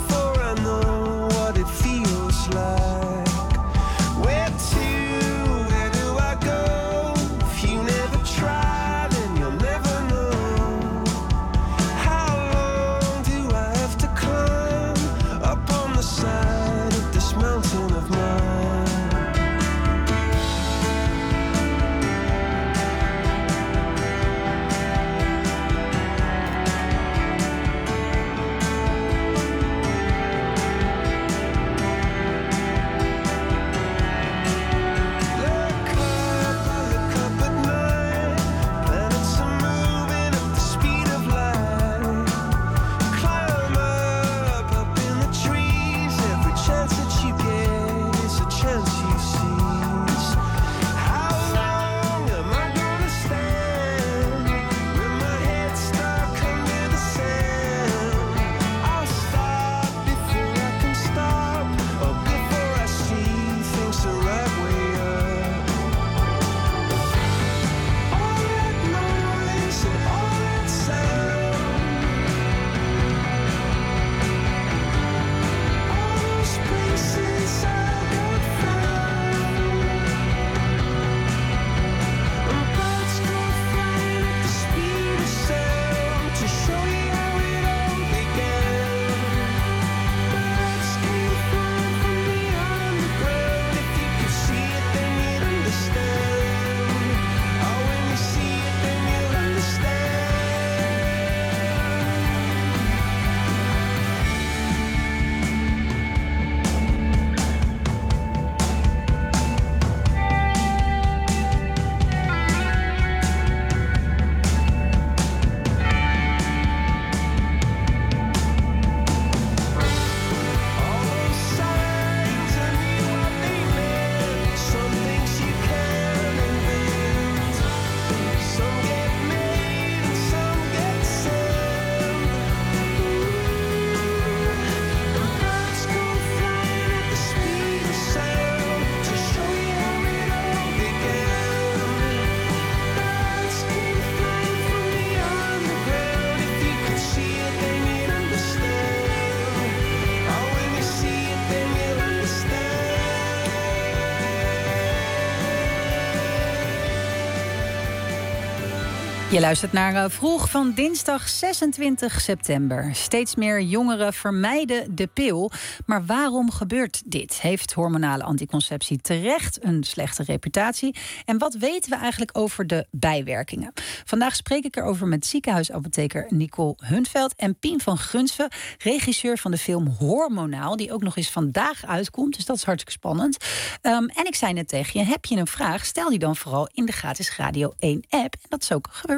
Je luistert naar uh, Vroeg van dinsdag zesentwintig september. Steeds meer jongeren vermijden de pil. Maar waarom gebeurt dit? Heeft hormonale anticonceptie terecht een slechte reputatie? En wat weten we eigenlijk over de bijwerkingen? Vandaag spreek ik erover met ziekenhuisapotheker Nicole Huntveld en Pien van Grunsven, regisseur van de film Hormonaal, die ook nog eens vandaag uitkomt. Dus dat is hartstikke spannend. Um, en ik zei net tegen je, heb je een vraag? Stel die dan vooral in de gratis Radio één app. En dat is ook gebeurd.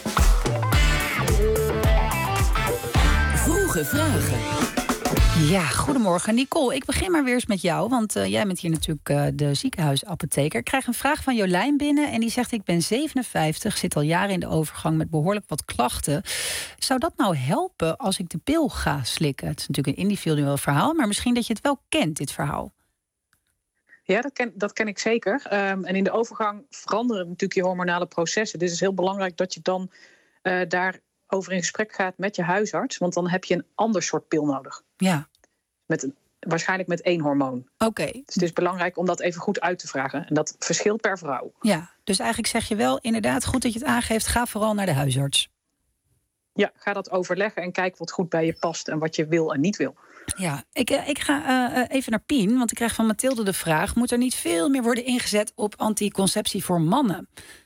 Vroege vragen. Ja, goedemorgen Nicole. Ik begin maar weer eens met jou, want uh, jij bent hier natuurlijk uh, de ziekenhuisapotheker. Ik krijg een vraag van Jolijn binnen en die zegt: ik ben zevenenvijftig, zit al jaren in de overgang met behoorlijk wat klachten. Zou dat nou helpen als ik de pil ga slikken? Het is natuurlijk een individueel verhaal, maar misschien dat je het wel kent, dit verhaal. Ja, dat ken, dat ken ik zeker. Um, en in de overgang veranderen natuurlijk je hormonale processen. Dus het is heel belangrijk dat je dan uh, daarover in gesprek gaat met je huisarts. Want dan heb je een ander soort pil nodig. Ja. Met een, waarschijnlijk met één hormoon. Oké. Okay. Dus het is belangrijk om dat even goed uit te vragen. En dat verschilt per vrouw. Ja, dus eigenlijk zeg je wel inderdaad, goed dat je het aangeeft, ga vooral naar de huisarts. Ja, ga dat overleggen en kijk wat goed bij je past en wat je wil en niet wil. Ja, ik, ik ga uh, even naar Pien, want ik krijg van Mathilde de vraag: moet er niet veel meer worden ingezet op anticonceptie voor mannen?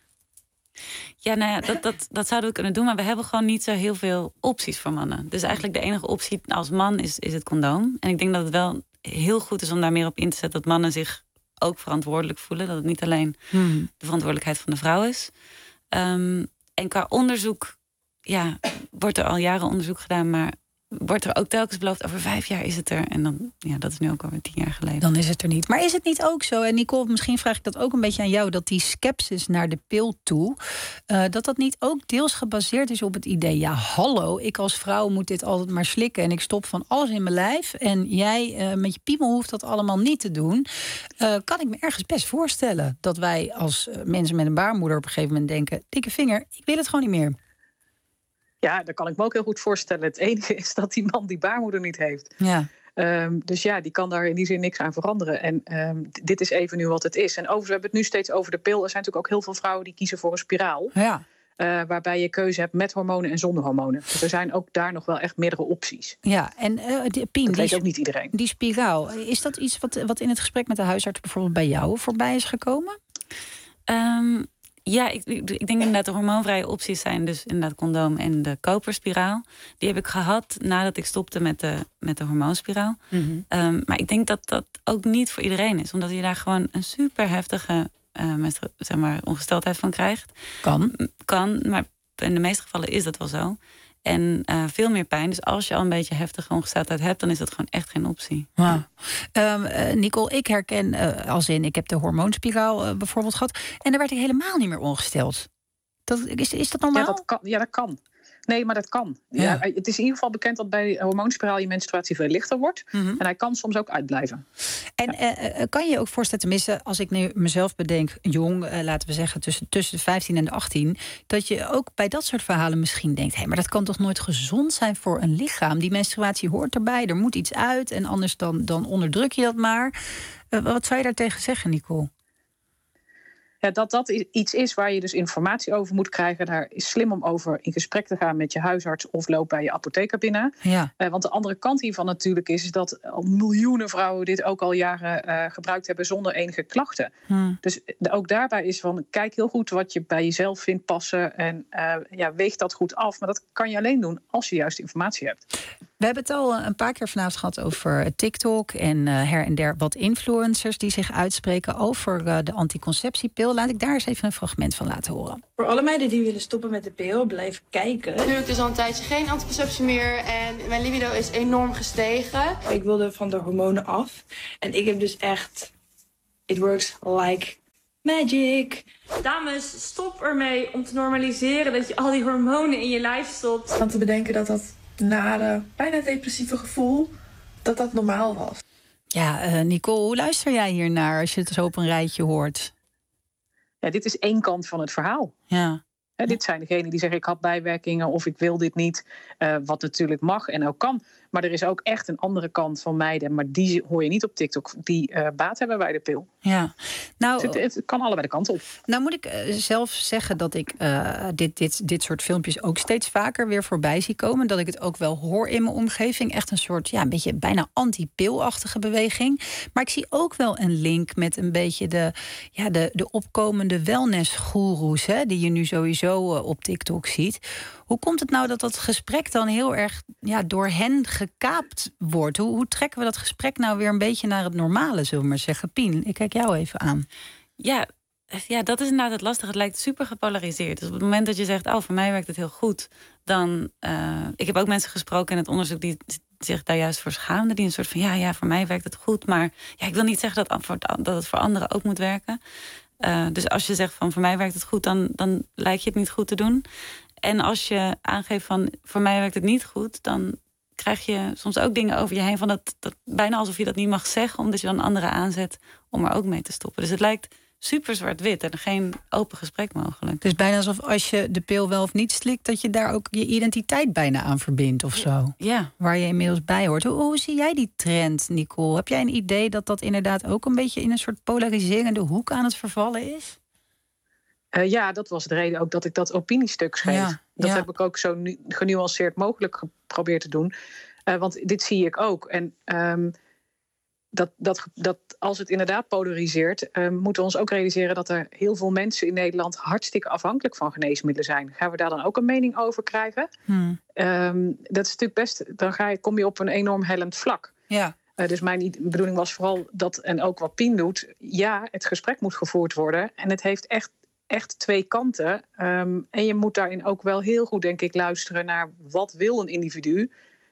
Ja, nou ja, dat, dat, dat zouden we kunnen doen, maar we hebben gewoon niet zo heel veel opties voor mannen. Dus eigenlijk de enige optie als man is, is het condoom. En ik denk dat het wel heel goed is om daar meer op in te zetten, dat mannen zich ook verantwoordelijk voelen. Dat het niet alleen hmm. de verantwoordelijkheid van de vrouw is. Um, en qua onderzoek, ja, wordt er al jaren onderzoek gedaan, maar wordt er ook telkens beloofd, over vijf jaar is het er. En dan, ja, dat is nu ook alweer tien jaar geleden. Dan is het er niet. Maar is het niet ook zo, en Nicole, misschien vraag ik dat ook een beetje aan jou, dat die scepsis naar de pil toe, uh, dat dat niet ook deels gebaseerd is op het idee, ja, hallo, ik als vrouw moet dit altijd maar slikken en ik stop van alles in mijn lijf en jij uh, met je piemel hoeft dat allemaal niet te doen. Uh, kan ik me ergens best voorstellen dat wij als uh, mensen met een baarmoeder op een gegeven moment denken, dikke vinger, ik wil het gewoon niet meer. Ja, dat kan ik me ook heel goed voorstellen. Het enige is dat die man die baarmoeder niet heeft. Ja. Um, dus ja, die kan daar in die zin niks aan veranderen. En um, dit is even nu wat het is. En overigens, we hebben het nu steeds over de pil. Er zijn natuurlijk ook heel veel vrouwen die kiezen voor een spiraal. Ja. Uh, waarbij je keuze hebt met hormonen en zonder hormonen. Dus er zijn ook daar nog wel echt meerdere opties. Ja, en uh, die, Pien, dat weet die, ook niet iedereen. Die spiraal, is dat iets wat, wat in het gesprek met de huisarts bijvoorbeeld bij jou voorbij is gekomen? Um, Ja, ik, ik denk inderdaad de hormoonvrije opties zijn dus inderdaad condoom en de koperspiraal. Die heb ik gehad nadat ik stopte met de, met de hormoonspiraal. Mm-hmm. Um, maar ik denk dat dat ook niet voor iedereen is. Omdat je daar gewoon een super heftige uh, met, zeg maar, ongesteldheid van krijgt. Kan. Kan, maar in de meeste gevallen is dat wel zo. En uh, veel meer pijn. Dus als je al een beetje heftige ongesteldheid hebt, dan is dat gewoon echt geen optie. Wow. Um, uh, Nicole, ik herken uh, als in, ik heb de hormoonspiraal uh, bijvoorbeeld gehad. En daar werd ik helemaal niet meer ongesteld. Dat, is, is dat normaal? Ja, dat kan. Ja, dat kan. Nee, maar dat kan. Ja. Ja, het is in ieder geval bekend dat bij hormoonspiraal je menstruatie veel lichter wordt. Mm-hmm. En hij kan soms ook uitblijven. En ja. uh, kan je je ook voorstellen, tenminste, als ik nu mezelf bedenk, jong, uh, laten we zeggen tussen, tussen de vijftien en de achttien, dat je ook bij dat soort verhalen misschien denkt, hé, hey, maar dat kan toch nooit gezond zijn voor een lichaam? Die menstruatie hoort erbij, er moet iets uit en anders dan, dan onderdruk je dat maar. Uh, wat zou je daartegen zeggen, Nicole? Ja, dat dat iets is waar je dus informatie over moet krijgen. Daar is slim om over in gesprek te gaan met je huisarts of loop bij je apotheker binnen. Ja. Uh, want de andere kant hiervan natuurlijk is, is dat al miljoenen vrouwen dit ook al jaren uh, gebruikt hebben zonder enige klachten. Hmm. Dus ook daarbij is van, kijk heel goed wat je bij jezelf vindt passen en uh, ja, weeg dat goed af. Maar dat kan je alleen doen als je juist informatie hebt. We hebben het al een paar keer vanavond gehad over TikTok en uh, her en der wat influencers die zich uitspreken over uh, de anticonceptiepil. Laat ik daar eens even een fragment van laten horen. Voor alle meiden die willen stoppen met de pil, blijf kijken. Nu heb ik dus al een tijdje geen anticonceptie meer en mijn libido is enorm gestegen. Ik wilde van de hormonen af en ik heb dus echt, it works like magic. Dames, stop ermee om te normaliseren dat je al die hormonen in je lijf stopt. Aan te bedenken dat dat nare, bijna depressieve gevoel, dat dat normaal was. Ja, uh, Nicole, hoe luister jij hier naar als je het zo op een rijtje hoort? Ja, dit is één kant van het verhaal. Ja. He, dit zijn degenen die zeggen ik had bijwerkingen of ik wil dit niet. Uh, wat natuurlijk mag en ook kan. Maar er is ook echt een andere kant van meiden. Maar die hoor je niet op TikTok. Die uh, baat hebben bij de pil. Ja. Nou, dus het, het kan allebei de kant op. Nou moet ik uh, zelf zeggen dat ik uh, dit, dit, dit soort filmpjes ook steeds vaker weer voorbij zie komen. Dat ik het ook wel hoor in mijn omgeving. Echt een soort, ja, een beetje bijna anti-pilachtige beweging. Maar ik zie ook wel een link met een beetje de, ja, de, de opkomende wellness-goeroes, hè, die je nu sowieso uh, op TikTok ziet. Hoe komt het nou dat dat gesprek dan heel erg ja, door hen gekaapt wordt? Hoe, hoe trekken we dat gesprek nou weer een beetje naar het normale, zullen we maar zeggen? Pien, ik kijk jou even aan. Ja, ja, dat is inderdaad het lastige. Het lijkt super gepolariseerd. Dus op het moment dat je zegt, oh, voor mij werkt het heel goed, dan... Uh, ik heb ook mensen gesproken in het onderzoek die zich daar juist voor schaamden. Die een soort van, ja, ja, voor mij werkt het goed. Maar ja, ik wil niet zeggen dat, dat het voor anderen ook moet werken. Uh, dus als je zegt van, voor mij werkt het goed, dan, dan lijkt je het niet goed te doen. En als je aangeeft van, voor mij werkt het niet goed, dan krijg je soms ook dingen over je heen van dat, dat bijna alsof je dat niet mag zeggen, omdat je dan anderen aanzet om er ook mee te stoppen. Dus het lijkt super zwart-wit en geen open gesprek mogelijk. Dus bijna alsof als je de pil wel of niet slikt, dat je daar ook je identiteit bijna aan verbindt of zo. Ja. Waar je inmiddels bij hoort. Hoe, hoe zie jij die trend, Nicole? Heb jij een idee dat dat inderdaad ook een beetje in een soort polariserende hoek aan het vervallen is? Uh, ja, dat was de reden ook dat ik dat opiniestuk schreef. Ja, dat ja. heb ik ook zo nu, genuanceerd mogelijk geprobeerd te doen. Uh, want dit zie ik ook. En um, dat, dat, dat als het inderdaad polariseert, Uh, moeten we ons ook realiseren dat er heel veel mensen in Nederland hartstikke afhankelijk van geneesmiddelen zijn. Gaan we daar dan ook een mening over krijgen? Hmm. Um, dat is natuurlijk best, dan ga je, kom je op een enorm hellend vlak. Ja. Uh, dus mijn bedoeling was vooral dat, en ook wat Pien doet, ja, het gesprek moet gevoerd worden. En het heeft echt Echt twee kanten. Um, en je moet daarin ook wel heel goed, denk ik, luisteren naar wat wil een individu.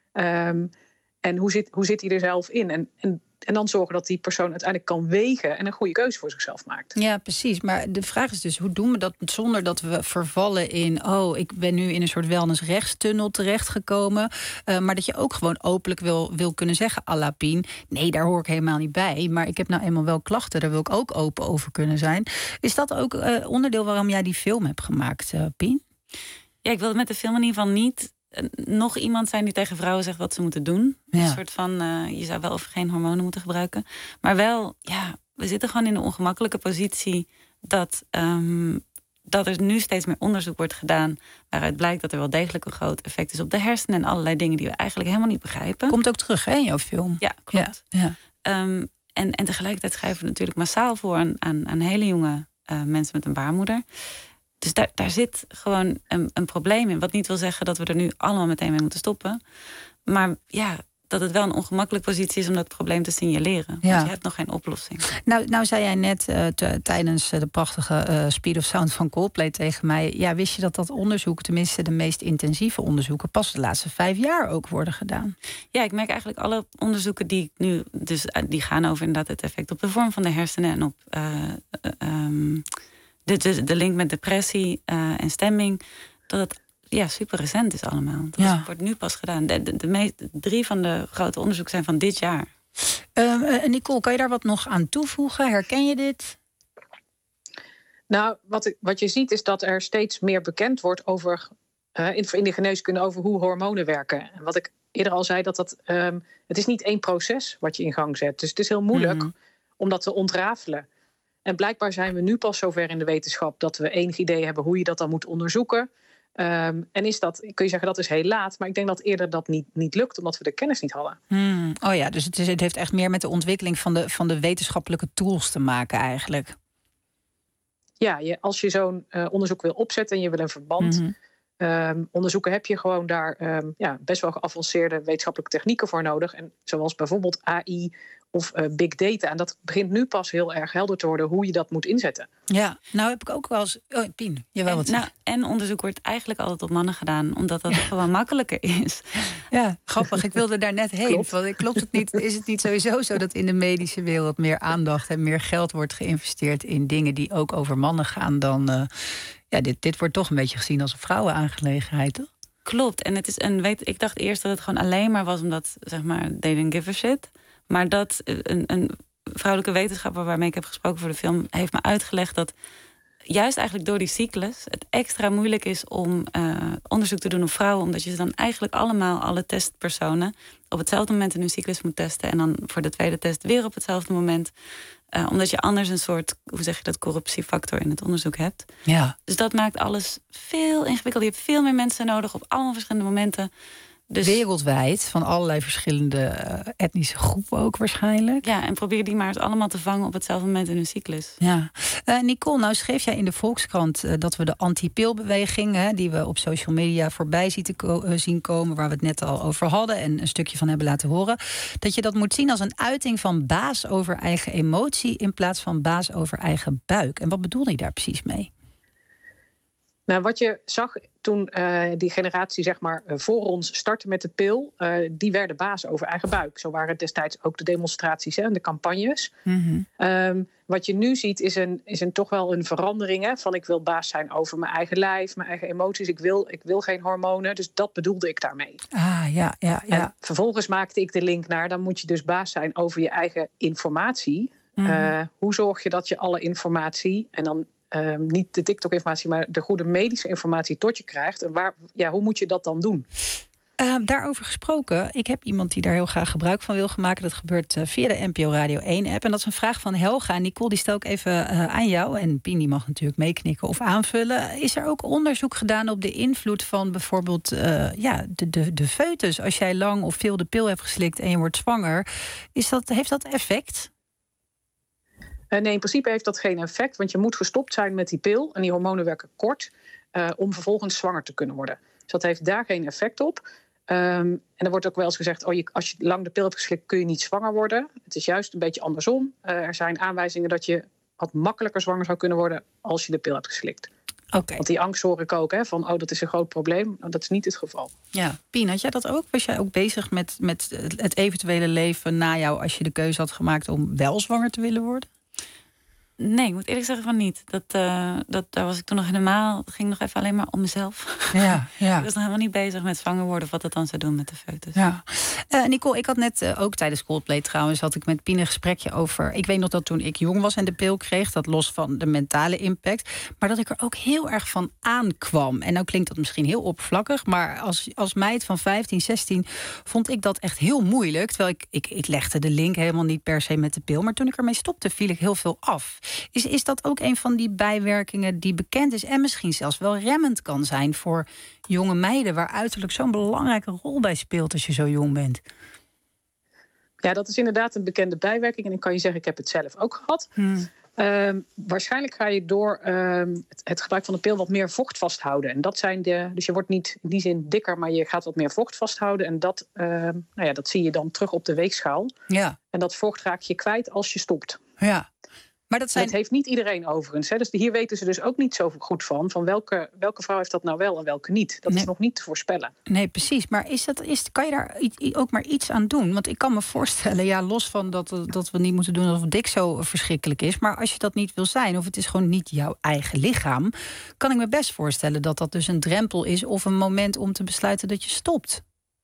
Um, en hoe zit, hoe zit hij er zelf in? En, en, en dan zorgen dat die persoon uiteindelijk kan wegen en een goede keuze voor zichzelf maakt. Ja, precies. Maar de vraag is dus, hoe doen we dat zonder dat we vervallen in, oh, ik ben nu in een soort wellness-rechtstunnel terechtgekomen. Uh, maar dat je ook gewoon openlijk wil, wil kunnen zeggen, à la Pien, nee, daar hoor ik helemaal niet bij. Maar ik heb nou eenmaal wel klachten, daar wil ik ook open over kunnen zijn. Is dat ook uh, onderdeel waarom jij die film hebt gemaakt, uh, Pien? Ja, ik wilde met de film in ieder geval niet nog iemand zijn die tegen vrouwen zegt wat ze moeten doen. Ja. Een soort van, uh, je zou wel of geen hormonen moeten gebruiken. Maar wel, ja, we zitten gewoon in de ongemakkelijke positie dat, um, dat er nu steeds meer onderzoek wordt gedaan waaruit blijkt dat er wel degelijk een groot effect is op de hersenen en allerlei dingen die we eigenlijk helemaal niet begrijpen. Komt ook terug, hè, in jouw film? Ja, klopt. Ja, ja. Um, en, en tegelijkertijd schrijven we natuurlijk massaal voor aan, aan, aan hele jonge uh, mensen met een baarmoeder. Dus daar, daar zit gewoon een, een probleem in. Wat niet wil zeggen dat we er nu allemaal meteen mee moeten stoppen. Maar ja, dat het wel een ongemakkelijke positie is om dat probleem te signaleren. Ja. Want je hebt nog geen oplossing. Nou, nou zei jij net uh, te, tijdens de prachtige uh, Speed of Sound van Coldplay tegen mij, ja, wist je dat dat onderzoek, tenminste de meest intensieve onderzoeken, pas de laatste vijf jaar ook worden gedaan? Ja, ik merk eigenlijk alle onderzoeken die nu, dus die gaan over inderdaad het effect op de vorm van de hersenen en op Uh, uh, um, De, de, de link met depressie uh, en stemming, dat het ja, super recent is allemaal. Dat ja. wordt nu pas gedaan. De, de, de meest, drie van de grote onderzoeken zijn van dit jaar. Uh, uh, Nicole, kan je daar wat nog aan toevoegen? Herken je dit? Nou, wat, ik, wat je ziet is dat er steeds meer bekend wordt over, uh, in, in de geneeskunde over hoe hormonen werken. En wat ik eerder al zei, dat dat, um, het is niet één proces wat je in gang zet. Dus het is heel moeilijk mm-hmm. om dat te ontrafelen. En blijkbaar zijn we nu pas zover in de wetenschap dat we enig idee hebben hoe je dat dan moet onderzoeken. Um, en is dat, kun je zeggen dat is heel laat, maar ik denk dat eerder dat niet, niet lukt omdat we de kennis niet hadden. Hmm. Oh ja, dus het, is, het heeft echt meer met de ontwikkeling van de, van de wetenschappelijke tools te maken eigenlijk. Ja, je, als je zo'n uh, onderzoek wil opzetten en je wil een verband mm-hmm. um, onderzoeken, heb je gewoon daar um, ja, best wel geavanceerde wetenschappelijke technieken voor nodig. En zoals bijvoorbeeld A I of uh, big data. En dat begint nu pas heel erg helder te worden hoe je dat moet inzetten. Ja, nou heb ik ook wel eens. Oh, Pien, je wel wat nou, en onderzoek wordt eigenlijk altijd op mannen gedaan, omdat dat ja. gewoon makkelijker is. Ja, grappig. Ik wilde daar net heen. Klopt. Want klopt het niet? Is het niet sowieso zo dat in de medische wereld meer aandacht en meer geld wordt geïnvesteerd in dingen die ook over mannen gaan dan. Uh, ja, dit, dit wordt toch een beetje gezien als een vrouwenaangelegenheid, toch? Klopt. En het is een weet. Ik dacht eerst dat het gewoon alleen maar was omdat, zeg maar, they didn't give a shit. Maar dat een, een vrouwelijke wetenschapper waarmee ik heb gesproken voor de film heeft me uitgelegd dat juist eigenlijk door die cyclus het extra moeilijk is om uh, onderzoek te doen op vrouwen. Omdat je ze dan eigenlijk allemaal, alle testpersonen, op hetzelfde moment in hun cyclus moet testen. En dan voor de tweede test weer op hetzelfde moment. Uh, omdat je anders een soort, hoe zeg je dat, corruptiefactor in het onderzoek hebt. Ja. Dus dat maakt alles veel ingewikkelder. Je hebt veel meer mensen nodig op allemaal verschillende momenten. Dus wereldwijd, van allerlei verschillende uh, etnische groepen ook waarschijnlijk. Ja, en probeer die maar eens allemaal te vangen op hetzelfde moment in hun cyclus. Ja. Uh, Nicole, nou schreef jij in de Volkskrant uh, dat we de anti-pilbeweging, hè, die we op social media voorbij zien, te ko- uh, zien komen, waar we het net al over hadden en een stukje van hebben laten horen, dat je dat moet zien als een uiting van baas over eigen emotie in plaats van baas over eigen buik. En wat bedoelde je daar precies mee? Nou, wat je zag toen uh, die generatie zeg maar, uh, voor ons startte met de pil, Uh, die werden baas over eigen buik. Zo waren het destijds ook de demonstraties hè, en de campagnes. Mm-hmm. Um, wat je nu ziet is, een, is een, toch wel een verandering. Hè, van ik wil baas zijn over mijn eigen lijf, mijn eigen emoties. Ik wil, ik wil geen hormonen. Dus dat bedoelde ik daarmee. Ah, ja, ja, ja. En vervolgens maakte ik de link naar, dan moet je dus baas zijn over je eigen informatie. Mm-hmm. Uh, hoe zorg je dat je alle informatie, en dan Uh, niet de TikTok-informatie, maar de goede medische informatie tot je krijgt. En waar, ja, hoe moet je dat dan doen? Uh, daarover gesproken, ik heb iemand die daar heel graag gebruik van wil maken. Dat gebeurt uh, via de N P O Radio één-app. En dat is een vraag van Helga. Nicole, die stel ik even uh, aan jou. En Pien, die mag natuurlijk meeknikken of aanvullen. Is er ook onderzoek gedaan op de invloed van bijvoorbeeld uh, ja, de, de, de foetus? Als jij lang of veel de pil hebt geslikt en je wordt zwanger, is dat, heeft dat effect? Nee, in principe heeft dat geen effect, want je moet gestopt zijn met die pil. En die hormonen werken kort uh, om vervolgens zwanger te kunnen worden. Dus dat heeft daar geen effect op. Um, en er wordt ook wel eens gezegd, oh, je, als je lang de pil hebt geslikt, kun je niet zwanger worden. Het is juist een beetje andersom. Uh, er zijn aanwijzingen dat je wat makkelijker zwanger zou kunnen worden als je de pil hebt geslikt. Okay. Want die angst hoor ik ook, hè, van oh, dat is een groot probleem. Nou, dat is niet het geval. Ja, Pien, had jij dat ook? Was jij ook bezig met, met het eventuele leven na jou als je de keuze had gemaakt om wel zwanger te willen worden? Nee, ik moet eerlijk zeggen van niet. Dat, uh, dat, daar was ik toen nog helemaal... Het ging nog even alleen maar om mezelf. Ja, ja. Ik was nog helemaal niet bezig met zwanger worden of wat dat dan zou doen met de foetus. Ja. Uh, Nicole, ik had net uh, ook tijdens Coldplay trouwens, had ik met Pien een gesprekje over. Ik weet nog dat toen ik jong was en de pil kreeg, dat los van de mentale impact, maar dat ik er ook heel erg van aankwam. En nou klinkt dat misschien heel oppervlakkig, maar als, als meid van vijftien, zestien vond ik dat echt heel moeilijk. Terwijl ik, ik, ik legde de link helemaal niet per se met de pil, maar toen ik ermee stopte, viel ik heel veel af. Is, is dat ook een van die bijwerkingen die bekend is en misschien zelfs wel remmend kan zijn voor jonge meiden, waar uiterlijk zo'n belangrijke rol bij speelt als je zo jong bent? Ja, dat is inderdaad een bekende bijwerking. En ik kan je zeggen, ik heb het zelf ook gehad. Hmm. Um, waarschijnlijk ga je door um, het, het gebruik van de pil wat meer vocht vasthouden. En dat zijn de, dus je wordt niet in die zin dikker, maar je gaat wat meer vocht vasthouden. En dat, um, nou ja, dat zie je dan terug op de weegschaal. Ja. En dat vocht raak je kwijt als je stopt. Ja. Maar dat, zijn... dat heeft niet iedereen overigens. Hè. Dus hier weten ze dus ook niet zo goed van. Van welke, welke vrouw heeft dat nou wel en welke niet. Dat nee. is nog niet te voorspellen. Nee, precies. Maar is dat, is, kan je daar ook maar iets aan doen? Want ik kan me voorstellen, ja, los van dat, dat we niet moeten doen alsof dik zo verschrikkelijk is. Maar als je dat niet wil zijn, of het is gewoon niet jouw eigen lichaam, kan ik me best voorstellen dat dat dus een drempel is of een moment om te besluiten dat je stopt.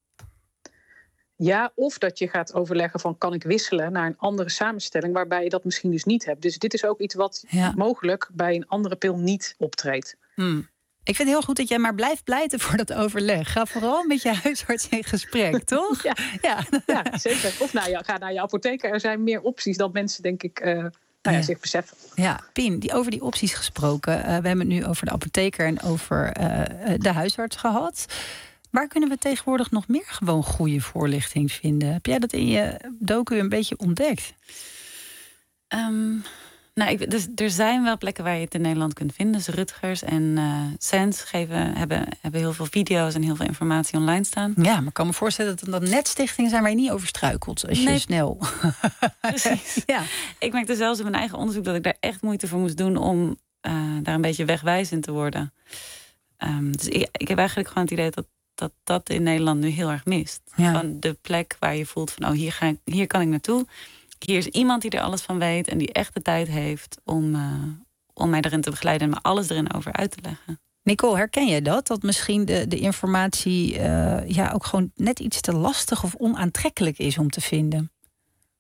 Ja, of dat je gaat overleggen van kan ik wisselen naar een andere samenstelling waarbij je dat misschien dus niet hebt. Dus dit is ook iets wat ja. mogelijk bij een andere pil niet optreedt. Hmm. Ik vind het heel goed dat jij maar blijft pleiten voor dat overleg. Ga vooral met je huisarts in gesprek, toch? Ja, ja. ja, zeker. Of nou, ja, ga naar je apotheker. Er zijn meer opties dan mensen, denk ik, uh, nou ja, ja. zich beseffen. Ja, Pien, die, over die opties gesproken. Uh, we hebben het nu over de apotheker en over uh, de huisarts gehad. Waar kunnen we tegenwoordig nog meer gewoon goede voorlichting vinden? Heb jij dat in je docu een beetje ontdekt? Um, nou, ik, dus, er zijn wel plekken waar je het in Nederland kunt vinden. Dus Rutgers en uh, Sens geven, hebben, hebben heel veel video's en heel veel informatie online staan. Ja, maar ik kan me voorstellen dat er dan net stichtingen zijn waar je niet over struikelt. Als je nee. snel... Precies. Ja. Ik merkte zelfs in mijn eigen onderzoek dat ik daar echt moeite voor moest doen om uh, daar een beetje wegwijzend te worden. Um, dus ik, ik heb eigenlijk gewoon het idee dat dat dat in Nederland nu heel erg mist. Ja. Van de plek waar je voelt van, oh, hier, ga ik, hier kan ik naartoe. Hier is iemand die er alles van weet en die echt de tijd heeft om, uh, om mij erin te begeleiden en me alles erin over uit te leggen. Nicole, herken je dat? Dat misschien de, de informatie uh, ja, ook gewoon net iets te lastig of onaantrekkelijk is om te vinden?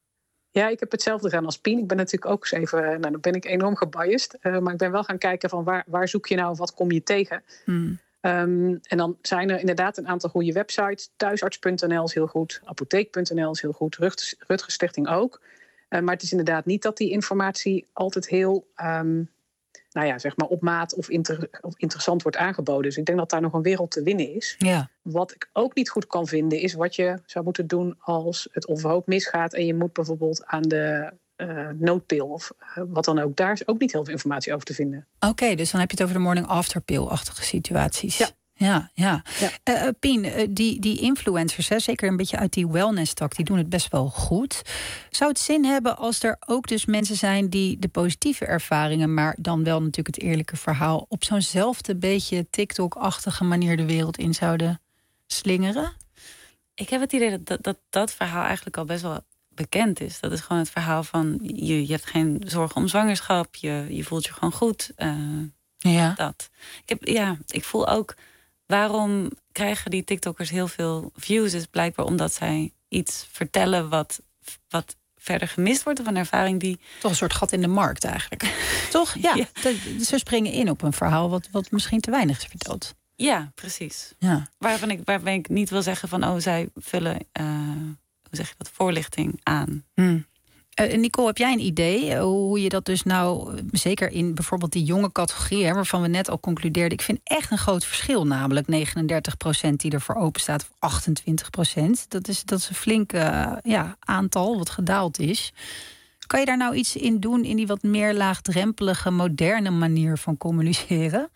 Ja, ik heb hetzelfde gedaan als Pien. Ik ben natuurlijk ook eens even, nou, dan ben ik enorm gebiased. Uh, maar ik ben wel gaan kijken van waar, waar zoek je nou, wat kom je tegen? Hmm. Um, en dan zijn er inderdaad een aantal goede websites. Thuisarts punt n l is heel goed, apotheek punt n l is heel goed, Rutgers, Rutgers Stichting ook. Uh, maar het is inderdaad niet dat die informatie altijd heel, um, nou ja, zeg maar op maat of, inter, of interessant wordt aangeboden. Dus ik denk dat daar nog een wereld te winnen is. Ja. Wat ik ook niet goed kan vinden is wat je zou moeten doen als het onverhoopt misgaat en je moet bijvoorbeeld aan de uh, noodpil of uh, wat dan ook. Daar is ook niet heel veel informatie over te vinden. Oké, okay, dus dan heb je het over de morning after pill-achtige situaties. Ja. Ja, ja. ja. Uh, Pien, uh, die, die influencers, hè, zeker een beetje uit die wellness-tak, die doen het best wel goed. Zou het zin hebben als er ook dus mensen zijn die de positieve ervaringen, maar dan wel natuurlijk het eerlijke verhaal, op zo'nzelfde beetje TikTok-achtige manier de wereld in zouden slingeren? Ik heb het idee dat dat, dat dat verhaal eigenlijk al best wel bekend is. Dat is gewoon het verhaal van je, je hebt geen zorgen om zwangerschap, je, je voelt je gewoon goed. Uh, ja. Dat. Ik heb, ja, ik voel ook, waarom krijgen die TikTokkers heel veel views? Is blijkbaar omdat zij iets vertellen wat, wat verder gemist wordt, of een ervaring die... Toch een soort gat in de markt eigenlijk. Toch? Ja, ja. De, ze springen in op een verhaal wat, wat misschien te weinig is verteld. Ja, precies. Ja. Waarvan ik, waarvan ik niet wil zeggen van, oh, zij vullen, uh, hoe zeg je dat, voorlichting aan. Hmm. Uh, Nicole, heb jij een idee hoe je dat dus nou, zeker in bijvoorbeeld die jonge categorie, hè, waarvan we net al concludeerden, ik vind echt een groot verschil, namelijk negenendertig procent die ervoor open staat, of achtentwintig procent. Dat is, dat is een flink uh, ja, aantal wat gedaald is. Kan je daar nou iets in doen in die wat meer laagdrempelige, moderne manier van communiceren?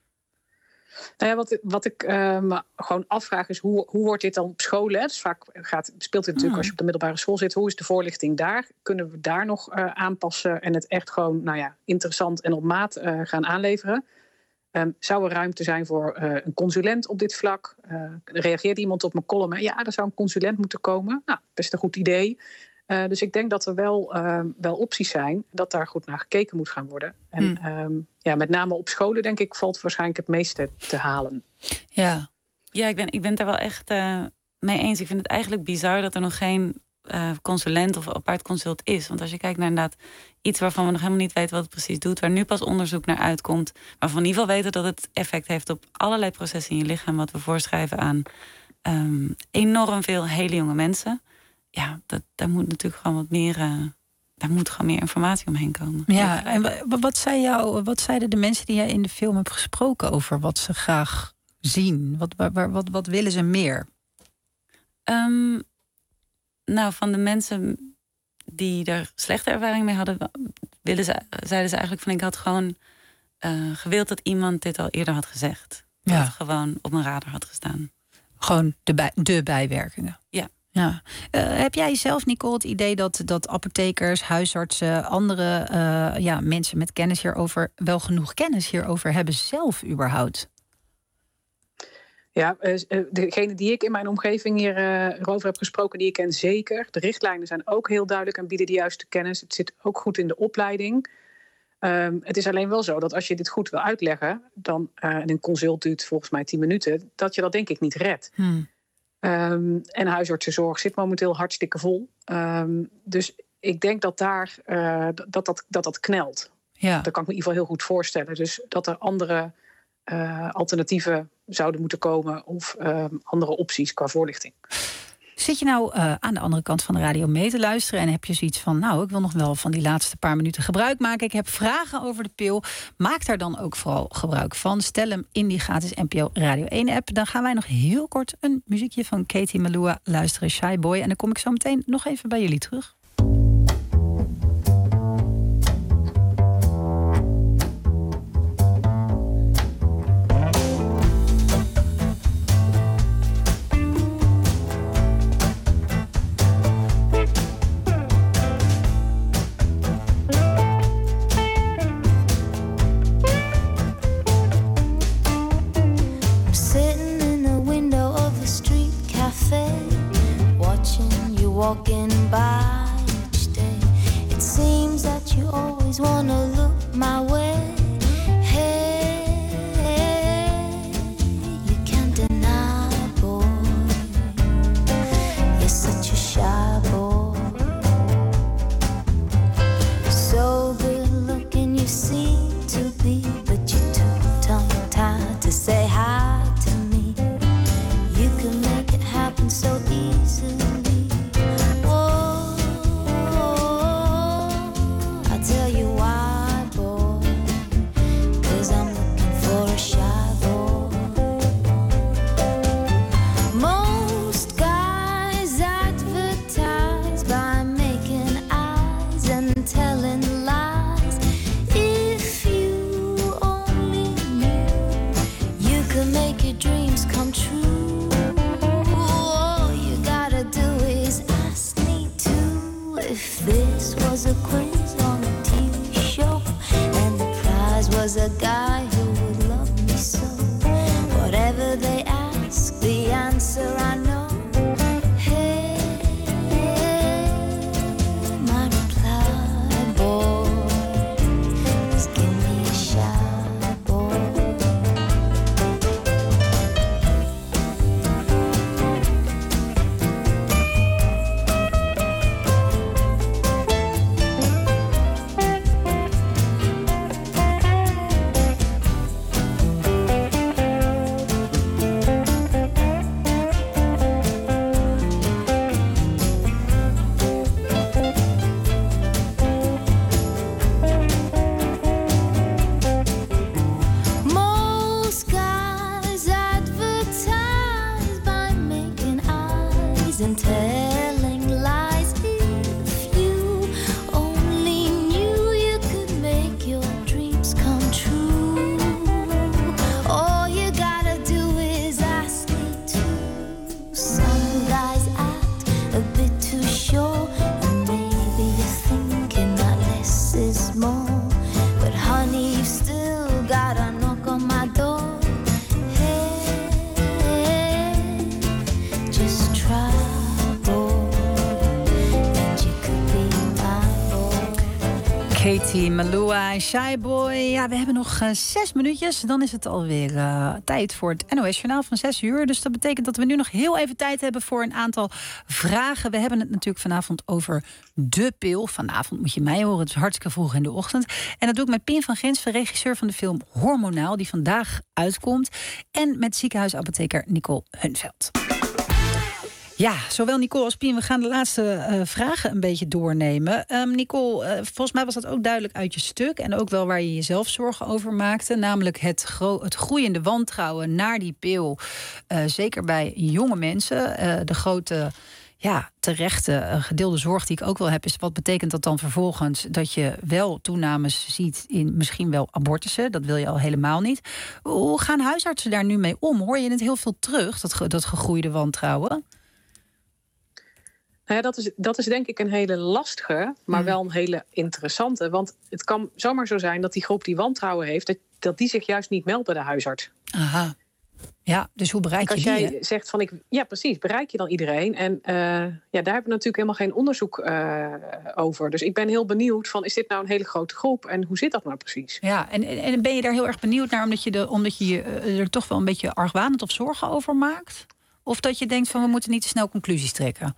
Nou ja, wat, wat ik uh, me gewoon afvraag is, hoe, hoe wordt dit dan op scholen? Hè? Dus vaak gaat, speelt dit natuurlijk mm. als je op de middelbare school zit. Hoe is de voorlichting daar? Kunnen we daar nog uh, aanpassen en het echt gewoon nou ja, interessant en op maat uh, gaan aanleveren? Um, zou er ruimte zijn voor uh, een consulent op dit vlak? Uh, reageert iemand op mijn column? Ja, er zou een consulent moeten komen. Nou, best een goed idee. Uh, dus ik denk dat er wel, uh, wel opties zijn, dat daar goed naar gekeken moet gaan worden. En hmm. um, ja, met name op scholen, denk ik, valt waarschijnlijk het meeste te halen. Ja, ja ik, ben, ik ben het er wel echt uh, mee eens. Ik vind het eigenlijk bizar dat er nog geen uh, consulent of apart consult is. Want als je kijkt naar inderdaad iets waarvan we nog helemaal niet weten wat het precies doet, waar nu pas onderzoek naar uitkomt, waarvan we in ieder geval weten dat het effect heeft op allerlei processen in je lichaam, wat we voorschrijven aan um, enorm veel hele jonge mensen. Ja, dat, daar moet natuurlijk gewoon wat meer, uh, daar moet gewoon meer informatie omheen komen. Ja, en wat, zei jou, wat zeiden de mensen die jij in de film hebt gesproken over wat ze graag zien? Wat, wat, wat, wat willen ze meer? Um, nou, van de mensen die er slechte ervaring mee hadden, willen ze, zeiden ze eigenlijk van, ik had gewoon uh, gewild dat iemand dit al eerder had gezegd. Dat ja. het gewoon op mijn radar had gestaan. Gewoon de, bij, de bijwerkingen. Ja. Ja. Uh, heb jij zelf, Nicole, het idee dat, dat apothekers, huisartsen, andere uh, ja, mensen met kennis hierover wel genoeg kennis hierover hebben zelf überhaupt? Ja, uh, degene die ik in mijn omgeving hierover uh, heb gesproken, die ik ken zeker. De richtlijnen zijn ook heel duidelijk en bieden de juiste kennis. Het zit ook goed in de opleiding. Um, het is alleen wel zo dat als je dit goed wil uitleggen, dan uh, en een consult duurt volgens mij tien minuten, dat je dat denk ik niet redt. Hmm. Um, en huisartsenzorg zit momenteel hartstikke vol. Um, dus ik denk dat daar uh, dat, dat, dat, dat knelt. Ja. Dat kan ik me in ieder geval heel goed voorstellen. Dus dat er andere uh, alternatieven zouden moeten komen of um, andere opties qua voorlichting. Zit je nou uh, aan de andere kant van de radio mee te luisteren en heb je zoiets van, nou, ik wil nog wel van die laatste paar minuten gebruik maken. Ik heb vragen over de pil. Maak daar dan ook vooral gebruik van. Stel hem in die gratis N P O Radio één app. Dan gaan wij nog heel kort een muziekje van Katie Melua luisteren, Shy Boy. En dan kom ik zo meteen nog even bij jullie terug. Walking by each day, it seems that you always wanna look my way. Hey, you can't deny, boy, you're such a shy boy. make your dreams come true. All you gotta do is ask me to. If this was a quiz on a T V show and the prize was a guy who would love me so, whatever they ask, the answer I know. Katie Melua, Shy Boy. Ja, we hebben nog uh, zes minuutjes. Dan is het alweer uh, tijd voor het N O S-journaal van zes uur. Dus dat betekent dat we nu nog heel even tijd hebben voor een aantal vragen. We hebben het natuurlijk vanavond over de pil. Vanavond moet je mij horen, het is hartstikke vroeg in de ochtend. En dat doe ik met Pien van Ginsven, regisseur van de film Hormonaal, die vandaag uitkomt. En met ziekenhuisapotheker Nicole Hunveld. Ja, zowel Nicole als Pien, we gaan de laatste uh, vragen een beetje doornemen. Um, Nicole, uh, volgens mij was dat ook duidelijk uit je stuk. En ook wel waar je jezelf zorgen over maakte. Namelijk het, gro- het groeiende wantrouwen naar die pil. Uh, zeker bij jonge mensen. Uh, de grote, ja, terechte uh, gedeelde zorg die ik ook wel heb, is wat betekent dat dan vervolgens dat je wel toenames ziet in misschien wel abortussen. Dat wil je al helemaal niet. Hoe gaan huisartsen daar nu mee om? Hoor je het heel veel terug, dat, ge- dat gegroeide wantrouwen? Nou ja, dat is, dat is denk ik een hele lastige, maar Mm. wel een hele interessante. Want het kan zomaar zo zijn dat die groep die wantrouwen heeft, dat, dat die zich juist niet meldt bij de huisarts. Aha. Ja, dus hoe bereik je Als die? jij hè? zegt van, ik, ja precies, bereik je dan iedereen? En uh, ja, daar hebben we natuurlijk helemaal geen onderzoek uh, over. Dus ik ben heel benieuwd van, is dit nou een hele grote groep? En hoe zit dat nou precies? Ja, en, en ben je daar heel erg benieuwd naar omdat je, de, omdat je je uh, er toch wel een beetje argwanend of zorgen over maakt? Of dat je denkt van, we moeten niet te snel conclusies trekken?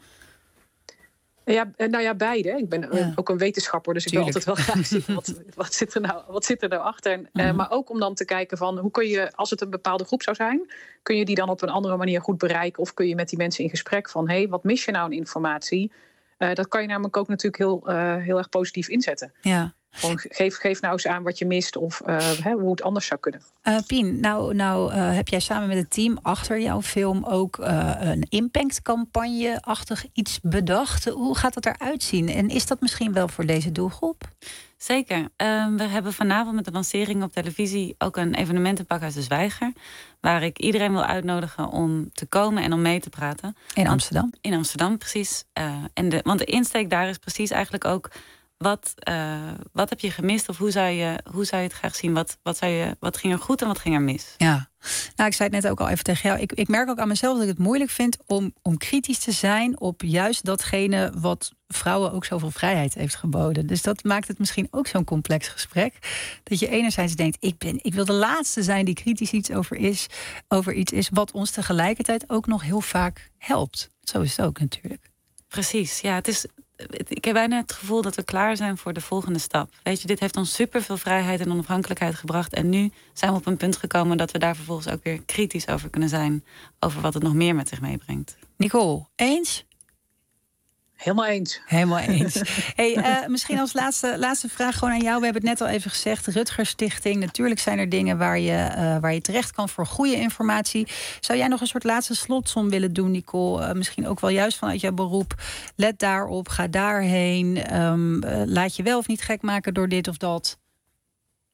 Ja, nou ja, beide. Ik ben Ja. ook een wetenschapper, dus Tuurlijk. ik wil altijd wel graag zien wat, wat, zit er nou, wat zit er nou achter. En, uh, Mhm. maar ook om dan te kijken van, hoe kun je, als het een bepaalde groep zou zijn, kun je die dan op een andere manier goed bereiken? Of kun je met die mensen in gesprek van, hé, hey, wat mis je nou aan informatie? Uh, dat kan je namelijk ook natuurlijk heel, uh, heel erg positief inzetten. Ja. Gewoon geef, geef nou eens aan wat je mist of uh, hè, hoe het anders zou kunnen. Uh, Pien, nou, nou uh, heb jij samen met het team achter jouw film ook uh, een impactcampagne-achtig iets bedacht. Hoe gaat dat eruit zien? En is dat misschien wel voor deze doelgroep? Zeker. Uh, we hebben vanavond met de lancering op televisie ook een evenementenpakhuis De Zwijger, waar ik iedereen wil uitnodigen om te komen en om mee te praten. In Amsterdam? In Amsterdam, precies. Uh, en de, want de insteek daar is precies eigenlijk ook, Wat, uh, wat heb je gemist of hoe zou je, hoe zou je het graag zien? Wat, wat, zou je, wat ging er goed en wat ging er mis? Ja, nou, ik zei het net ook al even tegen jou. Ik, ik merk ook aan mezelf dat ik het moeilijk vind om, om kritisch te zijn op juist datgene wat vrouwen ook zoveel vrijheid heeft geboden. Dus dat maakt het misschien ook zo'n complex gesprek. Dat je enerzijds denkt, ik, ben, ik wil de laatste zijn die kritisch iets over, is, over iets is wat ons tegelijkertijd ook nog heel vaak helpt. Zo is het ook natuurlijk. Precies, ja, het is. Ik heb bijna het gevoel dat we klaar zijn voor de volgende stap. Weet je, dit heeft ons superveel vrijheid en onafhankelijkheid gebracht. En nu zijn we op een punt gekomen dat we daar vervolgens ook weer kritisch over kunnen zijn. Over wat het nog meer met zich meebrengt. Nicole, eens? Helemaal eens. Helemaal eens. Hey, uh, misschien als laatste, laatste vraag gewoon aan jou. We hebben het net al even gezegd. Rutgers Stichting. Natuurlijk zijn er dingen waar je, uh, waar je terecht kan voor goede informatie. Zou jij nog een soort laatste slotsom willen doen, Nicole? Uh, misschien ook wel juist vanuit jouw beroep. Let daarop, ga daarheen. Um, uh, laat je wel of niet gek maken door dit of dat.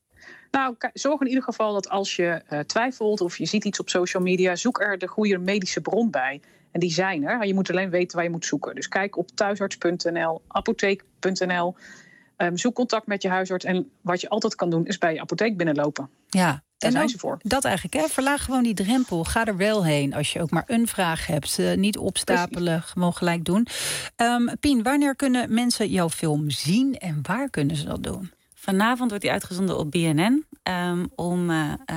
Nou, k- zorg in ieder geval dat als je uh, twijfelt of je ziet iets op social media, zoek er de goede medische bron bij. En die zijn er. Je moet alleen weten waar je moet zoeken. Dus kijk op thuisarts punt n l, apotheek punt n l. Um, zoek contact met je huisarts. En wat je altijd kan doen, is bij je apotheek binnenlopen. Ja, Daar en zijn ook ze voor. Dat eigenlijk, hè? Verlaag gewoon die drempel. Ga er wel heen als je ook maar een vraag hebt. Uh, niet opstapelen, Precies. gewoon gelijk doen. Um, Pien, wanneer kunnen mensen jouw film zien en waar kunnen ze dat doen? Vanavond wordt die uitgezonden op B N N um, om uh, uh,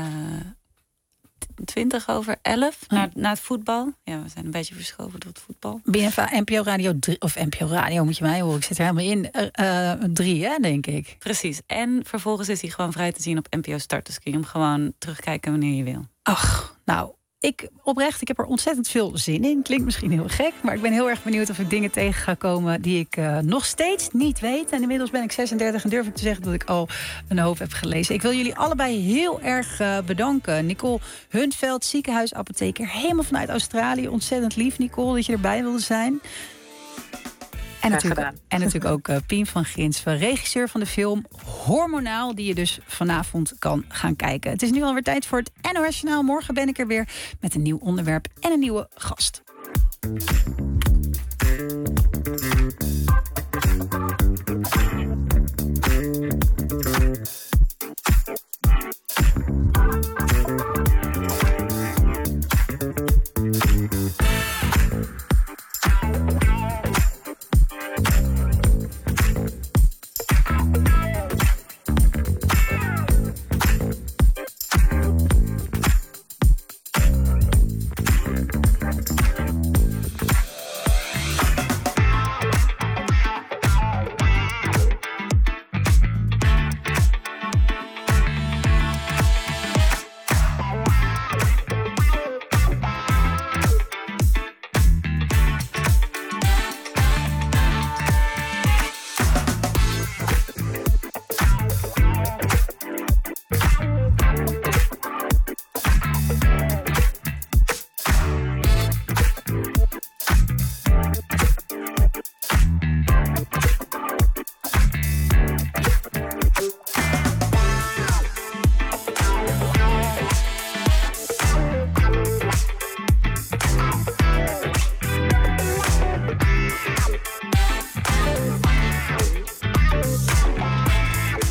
twintig over elf hm. naar, naar het voetbal. Ja, we zijn een beetje verschoven door het voetbal. B N V, N P O Radio drie, of N P O Radio moet je mij horen. Ik zit er helemaal in. Uh, uh, drie, hè, denk ik. Precies. En vervolgens is hij gewoon vrij te zien op N P O Start. Dus kun je hem gewoon terugkijken wanneer je wil. Ach, nou... Ik oprecht, ik heb er ontzettend veel zin in. Klinkt misschien heel gek, maar ik ben heel erg benieuwd of ik dingen tegen ga komen die ik uh, nog steeds niet weet. En inmiddels ben ik zesendertig en durf ik te zeggen dat ik al een hoop heb gelezen. Ik wil jullie allebei heel erg uh, bedanken. Nicole Huntveld, ziekenhuisapotheker, helemaal vanuit Australië. Ontzettend lief, Nicole, dat je erbij wilde zijn. En natuurlijk, en natuurlijk ook uh, Pien van Grinsven, regisseur van de film Hormonaal, die je dus vanavond kan gaan kijken. Het is nu alweer tijd voor het N O S Journaal. Morgen ben ik er weer met een nieuw onderwerp en een nieuwe gast.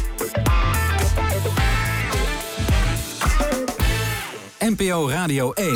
N P O Radio één.